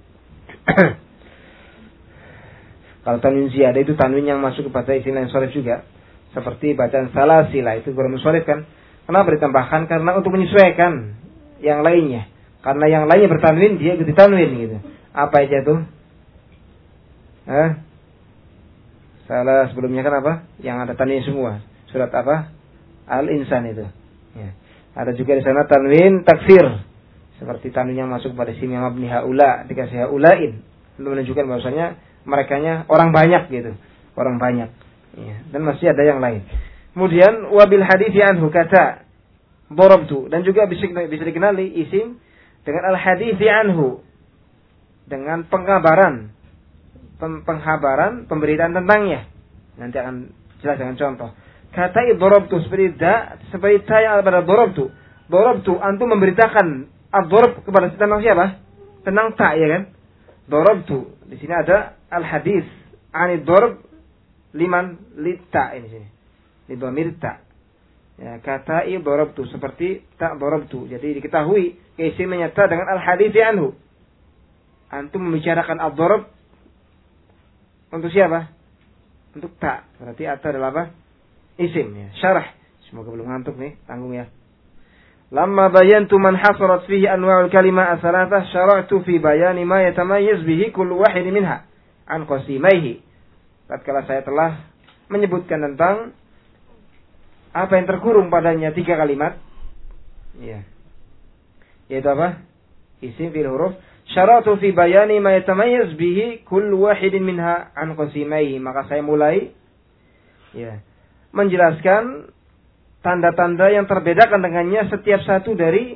Kalau tanwin ziyadah itu tanwin yang masuk kepada isim layan sorif juga. Seperti bacaan salasila itu guru musharif kan. Kenapa ditambahkan? Karena untuk menyesuaikan yang lainnya. Karena yang lainnya bertanwin, dia ikut ditanwin gitu. Apa aja tuh? Hah? Salah sebelumnya kan apa? Yang ada tanwin semua. Surat apa? Al-Insan itu. Ya. Ada juga di sana tanwin taksir. Seperti tanwin yang masuk pada isim yang mabni haula, dikasih haulain. Untuk menunjukkan bahwasanya merekanya orang banyak gitu. Orang banyak. Ya. Dan masih ada yang lain. Kemudian wabil hadithi anhu kata darabtu, dan juga bisa, bisa dikenali isim dengan al hadithi anhu, dengan pengkabaran, penghabaran, pemberitaan tentangnya. Nanti akan jelas dengan contoh. Kata darabtu seperti da, seperti ta yang ada pada darabtu. Darabtu antum memberitakan ad-darab kepada tentang siapa? Tentang ta, ya kan? Darabtu. Di sini ada al hadis anid darab liman lita ini sini. Di dhamir ta. Ya, kata i darabtu seperti ta darabtu. Jadi diketahui keisimnya ta dengan al hadits anhu. Antum membicarakan ad-darab untuk siapa? Untuk ta. Berarti ata adalah apa? Isim ya. Syarah. Semoga belum ngantuk nih, tanggung ya. Lamma bayantu man hasarat fihi anwa'ul kalimah as-salatah syara'tu fi bayani ma yatamayyiz bihi kullu wahid minha an qasimaihi. Tatkala saya telah menyebutkan tentang apa yang terkurung padanya tiga kalimat, ya, yaitu apa? Isim fil huruf. Syaratu fi bayani ma yatamayyiz bihi kullu wahidin minha an qasimaihi. Maka saya mulai, ya, menjelaskan tanda-tanda yang terbedakan dengannya setiap satu dari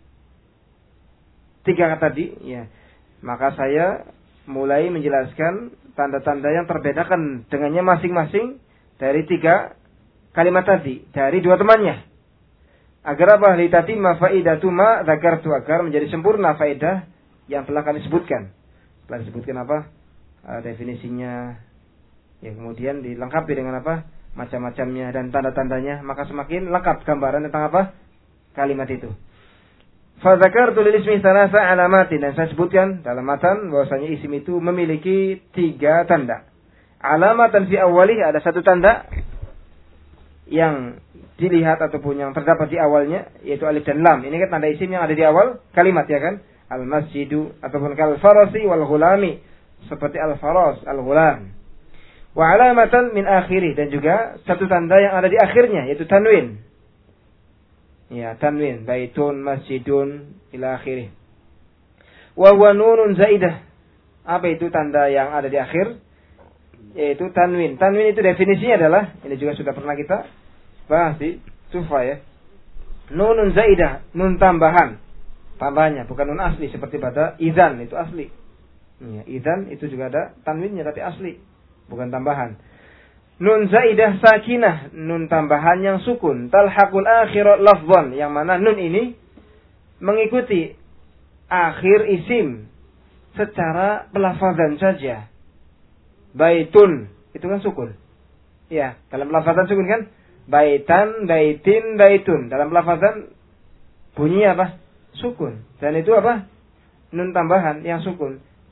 tiga kata tadi, ya. Maka saya mulai menjelaskan tanda-tanda yang terbedakan dengannya masing-masing dari tiga kalimat tadi, dari dua temannya. Agar apa? Litatimma faidatu ma dzakartu, agar menjadi sempurna faedah yang telah kami sebutkan. Telah disebutkan apa? Uh, definisinya. Ya, kemudian dilengkapi dengan apa? Macam-macamnya dan tanda-tandanya, maka semakin lengkap gambaran tentang apa? Kalimat itu. Fa dzakartu lil ismi thalatha alamatin, dan saya sebutkan dalam matan bahwasanya isim itu memiliki tiga tanda. Alamatan fi awwalih, ada satu tanda yang dilihat ataupun yang terdapat di awalnya, yaitu alif dan lam. Ini kan tanda isim yang ada di awal kalimat, ya kan? Al-masjidu ataupun kal-farasi wal-ghulami, seperti al-faras, al-ghulam. Wa alamatan min akhirih, dan juga satu tanda yang ada di akhirnya, yaitu tanwin. Ya, tanwin, baitun, masjidun, ila akhirih. Wa huwa nunun zaidah. Apa itu tanda yang ada di akhir? Yaitu tanwin. Tanwin itu definisinya adalah, ini juga sudah pernah kita bahas di Sufa ya. Nunun zaidah, nun tambahan. Tambahannya bukan nun asli seperti pada idzan, itu asli. Ya, idzan itu juga ada tanwinnya tapi asli, bukan tambahan. Nun zaidah sakinah, nun tambahan yang sukun. Talhaqul akhirat lafzan, yang mana nun ini mengikuti akhir isim secara pelafazan saja. Baitun, itu kan sukun. Ya, dalam pelafazan sukun kan? Baitan, baitin, baitun. Dalam pelafazan bunyinya apa? Sukun. Dan itu apa? Nun tambahan yang sukun.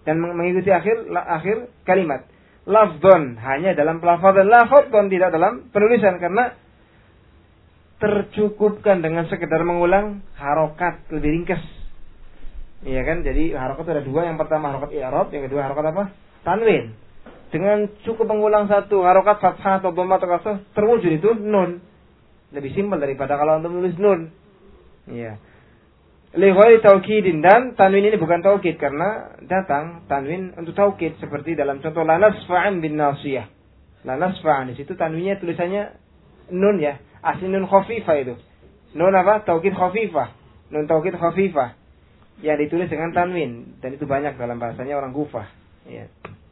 dan mengikuti akhir akhir kalimat. Lafdhon hanya dalam pelafazan, lafdhon tidak dalam penulisan karena tercukupkan dengan sekedar mengulang harokat lebih ringkas. Iya kan? Jadi harokat ada dua, yang pertama harokat i'rab, yang kedua harokat apa? Tanwin. Dengan cukup mengulang satu harokat fathah atau dhamma atau kasrah terwujud itu nun. Lebih simpel daripada kalau untuk menulis nun. Iya. Li ghairi taukidin, dan tanwin ini bukan taukid karena datang tanwin untuk taukid seperti dalam contoh la nasfa'an bin nasiyah. La nasfa'an di situ tanwinnya tulisannya nun ya, asli nun khafifah itu. Nun apa? Taukid khafifah. Nun taukid khafifah yang ditulis dengan tanwin, dan itu banyak dalam bahasanya orang Kufah. Ya.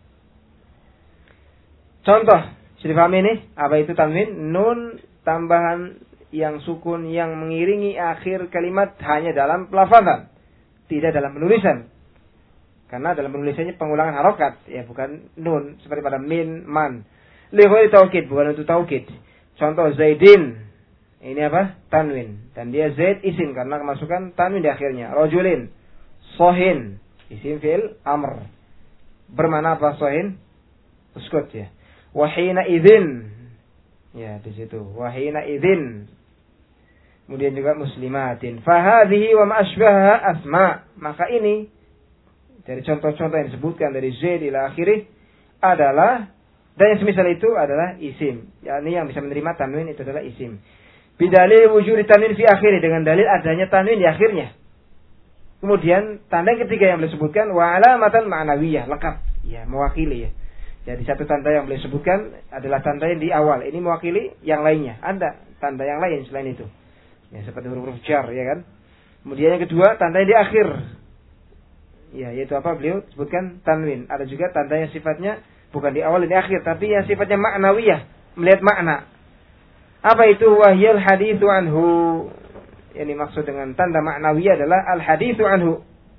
Contoh, sudah paham ini? Apa itu tanwin? Nun tambahan yang sukun yang mengiringi akhir kalimat hanya dalam pelafazan, tidak dalam penulisan. Karena dalam penulisannya pengulangan harokat, ya bukan nun seperti pada min, man. Li ghairi taukid, bukan untuk taukid. Contoh Zaidin, ini apa? Tanwin, dan dia Zaid isim karena kemasukan tanwin di akhirnya. Rajulin, sohin, isim fi'il amr. Bermana apa sohin? Uskut ya. Wahina idzin, ya di situ. Wahina idzin. Kemudian juga muslimatin. Fahadhihi wa ma asbaha asma. Maka ini dari contoh-contoh yang disebutkan dari Zaid ila akhirih adalah, dan yang semisal itu adalah isim. yakni yang bisa menerima tanwin itu adalah isim. Bidalil wujud tanwin fi akhirih, dengan dalil adanya tanwin di akhirnya. Kemudian tanda yang ketiga yang boleh sebutkan wa alamatan ma'nawiyah, lengkap. Ya, mewakili ya. Jadi satu tanda yang boleh sebutkan adalah tanda yang di awal. Ini mewakili yang lainnya. Ada tanda yang lain selain itu. Ya, seperti huruf-huruf jar, ya kan. Kemudian yang kedua, tanda yang di akhir. Ya, yaitu apa? Beliau sebutkan tanwin. Ada juga tanda yang sifatnya bukan di awal dan di akhir, tapi yang sifatnya ma'nawiyah, melihat makna. Apa itu? Wahyal haditsu anhu. Yang dimaksud dengan tanda ma'nawiyah adalah al-haditsu anhu,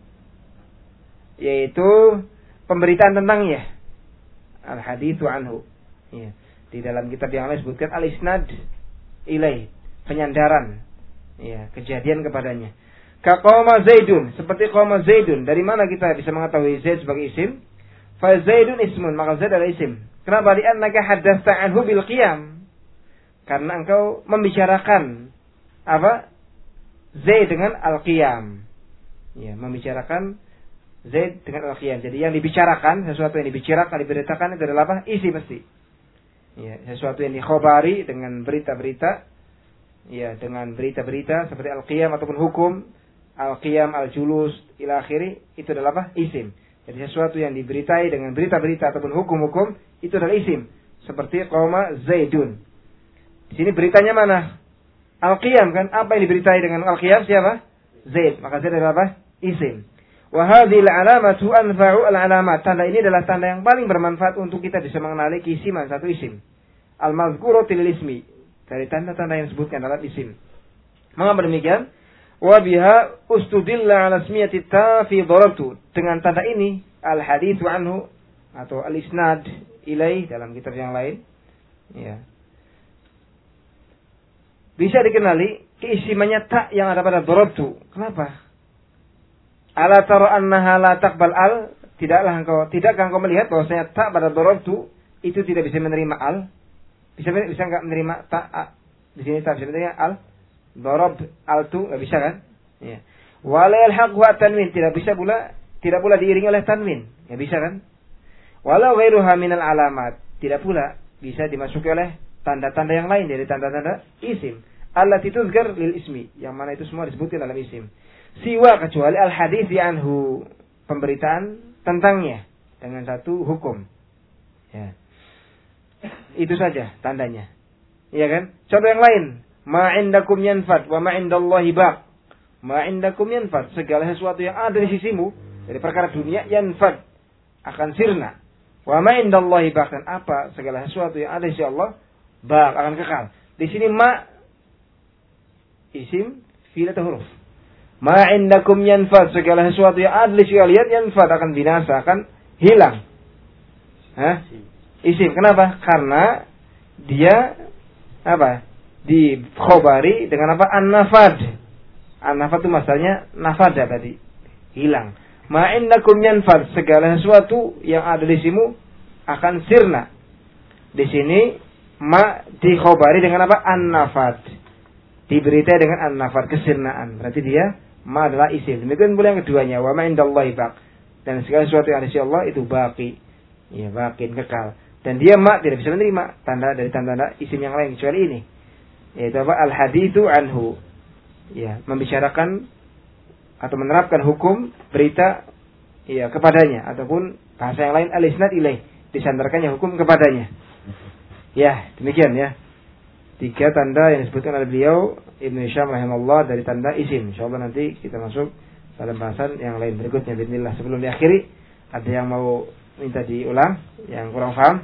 yaitu pemberitaan tentangnya. Al-haditsu anhu. Ya. Di dalam kitab yang lain disebutkan al-isnad ilaih, penyandaran. Ya, kejadian kepadanya. Ka qama Zaidun, seperti qama Zaidun. Dari mana kita bisa mengetahui Zaid sebagai isim? Fa Zaidun ismun, maka Zaid adalah isim. Kenapa? Li'annaka haddatsa anhu bil qiyam. Karena engkau membicarakan apa? Zaid dengan al-qiyam. Ya, membicarakan Zaid dengan al-qiyam. Jadi yang dibicarakan, sesuatu yang dibicarakan, diberitakan itu adalah apa? Isi pasti. Ya, sesuatu yang dikhobari dengan berita-berita. Ya, dengan berita-berita seperti al-qiyam ataupun hukum, al-qiyam, al-julus, ila akhiri, itu adalah apa? Isim. Jadi sesuatu yang diberitai dengan berita-berita ataupun hukum-hukum, itu adalah isim. Seperti qama Zaidun. Di sini beritanya mana? Al-qiyam kan? Apa yang diberitai dengan al-qiyam? Siapa? Zaid. Maka Zaid adalah apa? Isim. Wa hadhil alamatu anfa'u al-alamat. Tanda ini adalah tanda yang paling bermanfaat untuk kita bisa mengenali keisiman satu isim. Al-mazkuratu lil ismi. Dari tanda-tanda yang disebutkan dalam isim. Mengapa demikian? Wa biha ustudilla ala ismiyati ta fi darabtu. Dengan tanda ini al-haditsu anhu atau al-isnad ilai dalam kitab yang lain, ya, bisa dikenali keisimannya ta yang ada pada darabtu. Kenapa? Ala tara annaha la taqbal al, tidaklah engkau tidakkah engkau melihat bahwasanya ta pada darabtu itu tidak bisa menerima al? Bisa bisa enggak menerima ta? Di sini tak bisa menerima al. Darab al tu enggak bisa kan? Ya. Wala yalhaqu tanwin, tidak bisa pula tidak pula diiringi oleh tanwin. Enggak bisa kan? Wala ghairuha minal alamat, tidak pula bisa dimasuki oleh tanda-tanda yang lain dari tanda-tanda isim. Allati tuzkar lil ismi, yang mana itu semua disebutkan dalam isim. Siwa kecuali al hadits anhu, pemberitaan tentangnya dengan satu hukum. Ya. Itu saja tandanya. Iya kan? Contoh yang lain, ma indakum yanfad wa ma indallahi baq. Ma indakum yanfad, segala sesuatu yang ada di sisimu dari perkara dunia yanfad, akan sirna. Wa ma indallahi baq, dan apa segala sesuatu yang ada di sisi Allah baq, akan kekal. Di sini ma isim fi'il atau huruf. Ma indakum yanfad, segala sesuatu yang ada di sisi kalian yanfad, akan binasa, akan hilang. Hah? Isim. Kenapa? Karena dia apa? Dikhobari dengan apa? An-nafad. An-nafad itu masalahnya nafada tadi, hilang. Ma innakum yanfad, segala sesuatu yang ada di sini akan sirna. Di sini ma dikhobari dengan apa? An-nafad. Diberitai dengan an-nafad, kesirnaan. Berarti dia ma adalah isim. Demikian pula yang keduanya, wa ma indallahi baq. Dan segala sesuatu yang ada di sisi Allah itu baqi. Ya, baqin, kekal. Dan dia ma tidak bisa menerima tanda dari tanda-tanda isim yang lain kecuali ini. Yaitu apa? Al-haditsu anhu. Ya, membicarakan atau menerapkan hukum berita ya kepadanya, ataupun bahasa yang lain al-isnad ilaih, disandarkannya hukum kepadanya. Ya, demikian ya. Tiga tanda yang disebutkan oleh beliau Ibnu Hisham rahimahullah dari tanda isim. Insyaallah nanti kita masuk dalam bahasan yang lain berikutnya bismillah. Sebelum diakhiri, ada yang mau minta diulang yang kurang paham?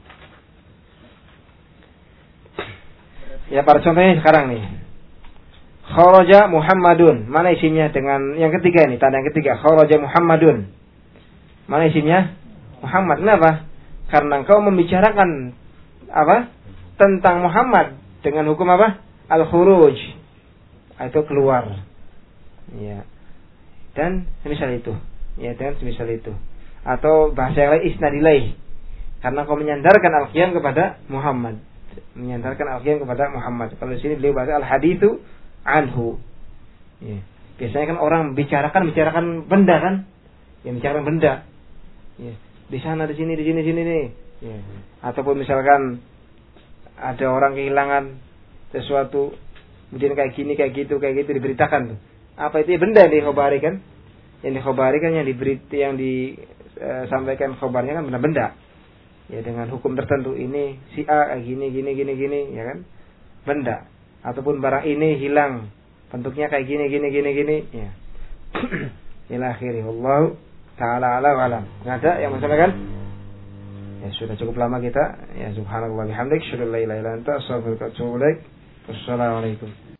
Ya, pada contohnya sekarang nih. Kharaja Muhammadun. Mana isimnya dengan yang ketiga ini, tanda yang ketiga. Kharaja Muhammadun. Mana isimnya? Muhammad. Kenapa? Karena engkau membicarakan apa? Tentang Muhammad dengan hukum apa? Al-khuruj. Itu keluar. Ya. Dan semisal itu. Ya, dan semisal itu. Atau bahasa yang lain isnad ilaih. Karena engkau menyandarkan al-qiyam kepada Muhammad. Menyandarkan al-qiyam kepada Muhammad. Kalau di sini beliau bahasa al-haditsu anhu. Ya. Biasanya kan orang bicarakan bicarakan benda kan? Yang bicarakan benda. Ya. Di sana, di sini, di sini, sini nih. Ya. Ataupun misalkan ada orang kehilangan sesuatu, kemudian kayak gini, kayak gitu, kayak gitu diberitakan tuh. Apa itu? Ya, benda yang dikhabari kan? Yang dikhabari kan yang diberi, yang disampaikan khabarnya kan benda-benda. Ya, dengan hukum tertentu, ini si A kayak gini, gini, gini, gini, ya kan? Benda. Ataupun barang ini hilang, bentuknya kayak gini, gini, gini, gini, ya. Ila akhirih. Wallahu ta'ala ala wa alam. Ada yang menyampaikan? Ya, sudah cukup lama kita. Ya, subhanallah bihamdik, syukur la ilaha illa anta, astaghfiruka wa atubu ilaik. Wassalamualaikum.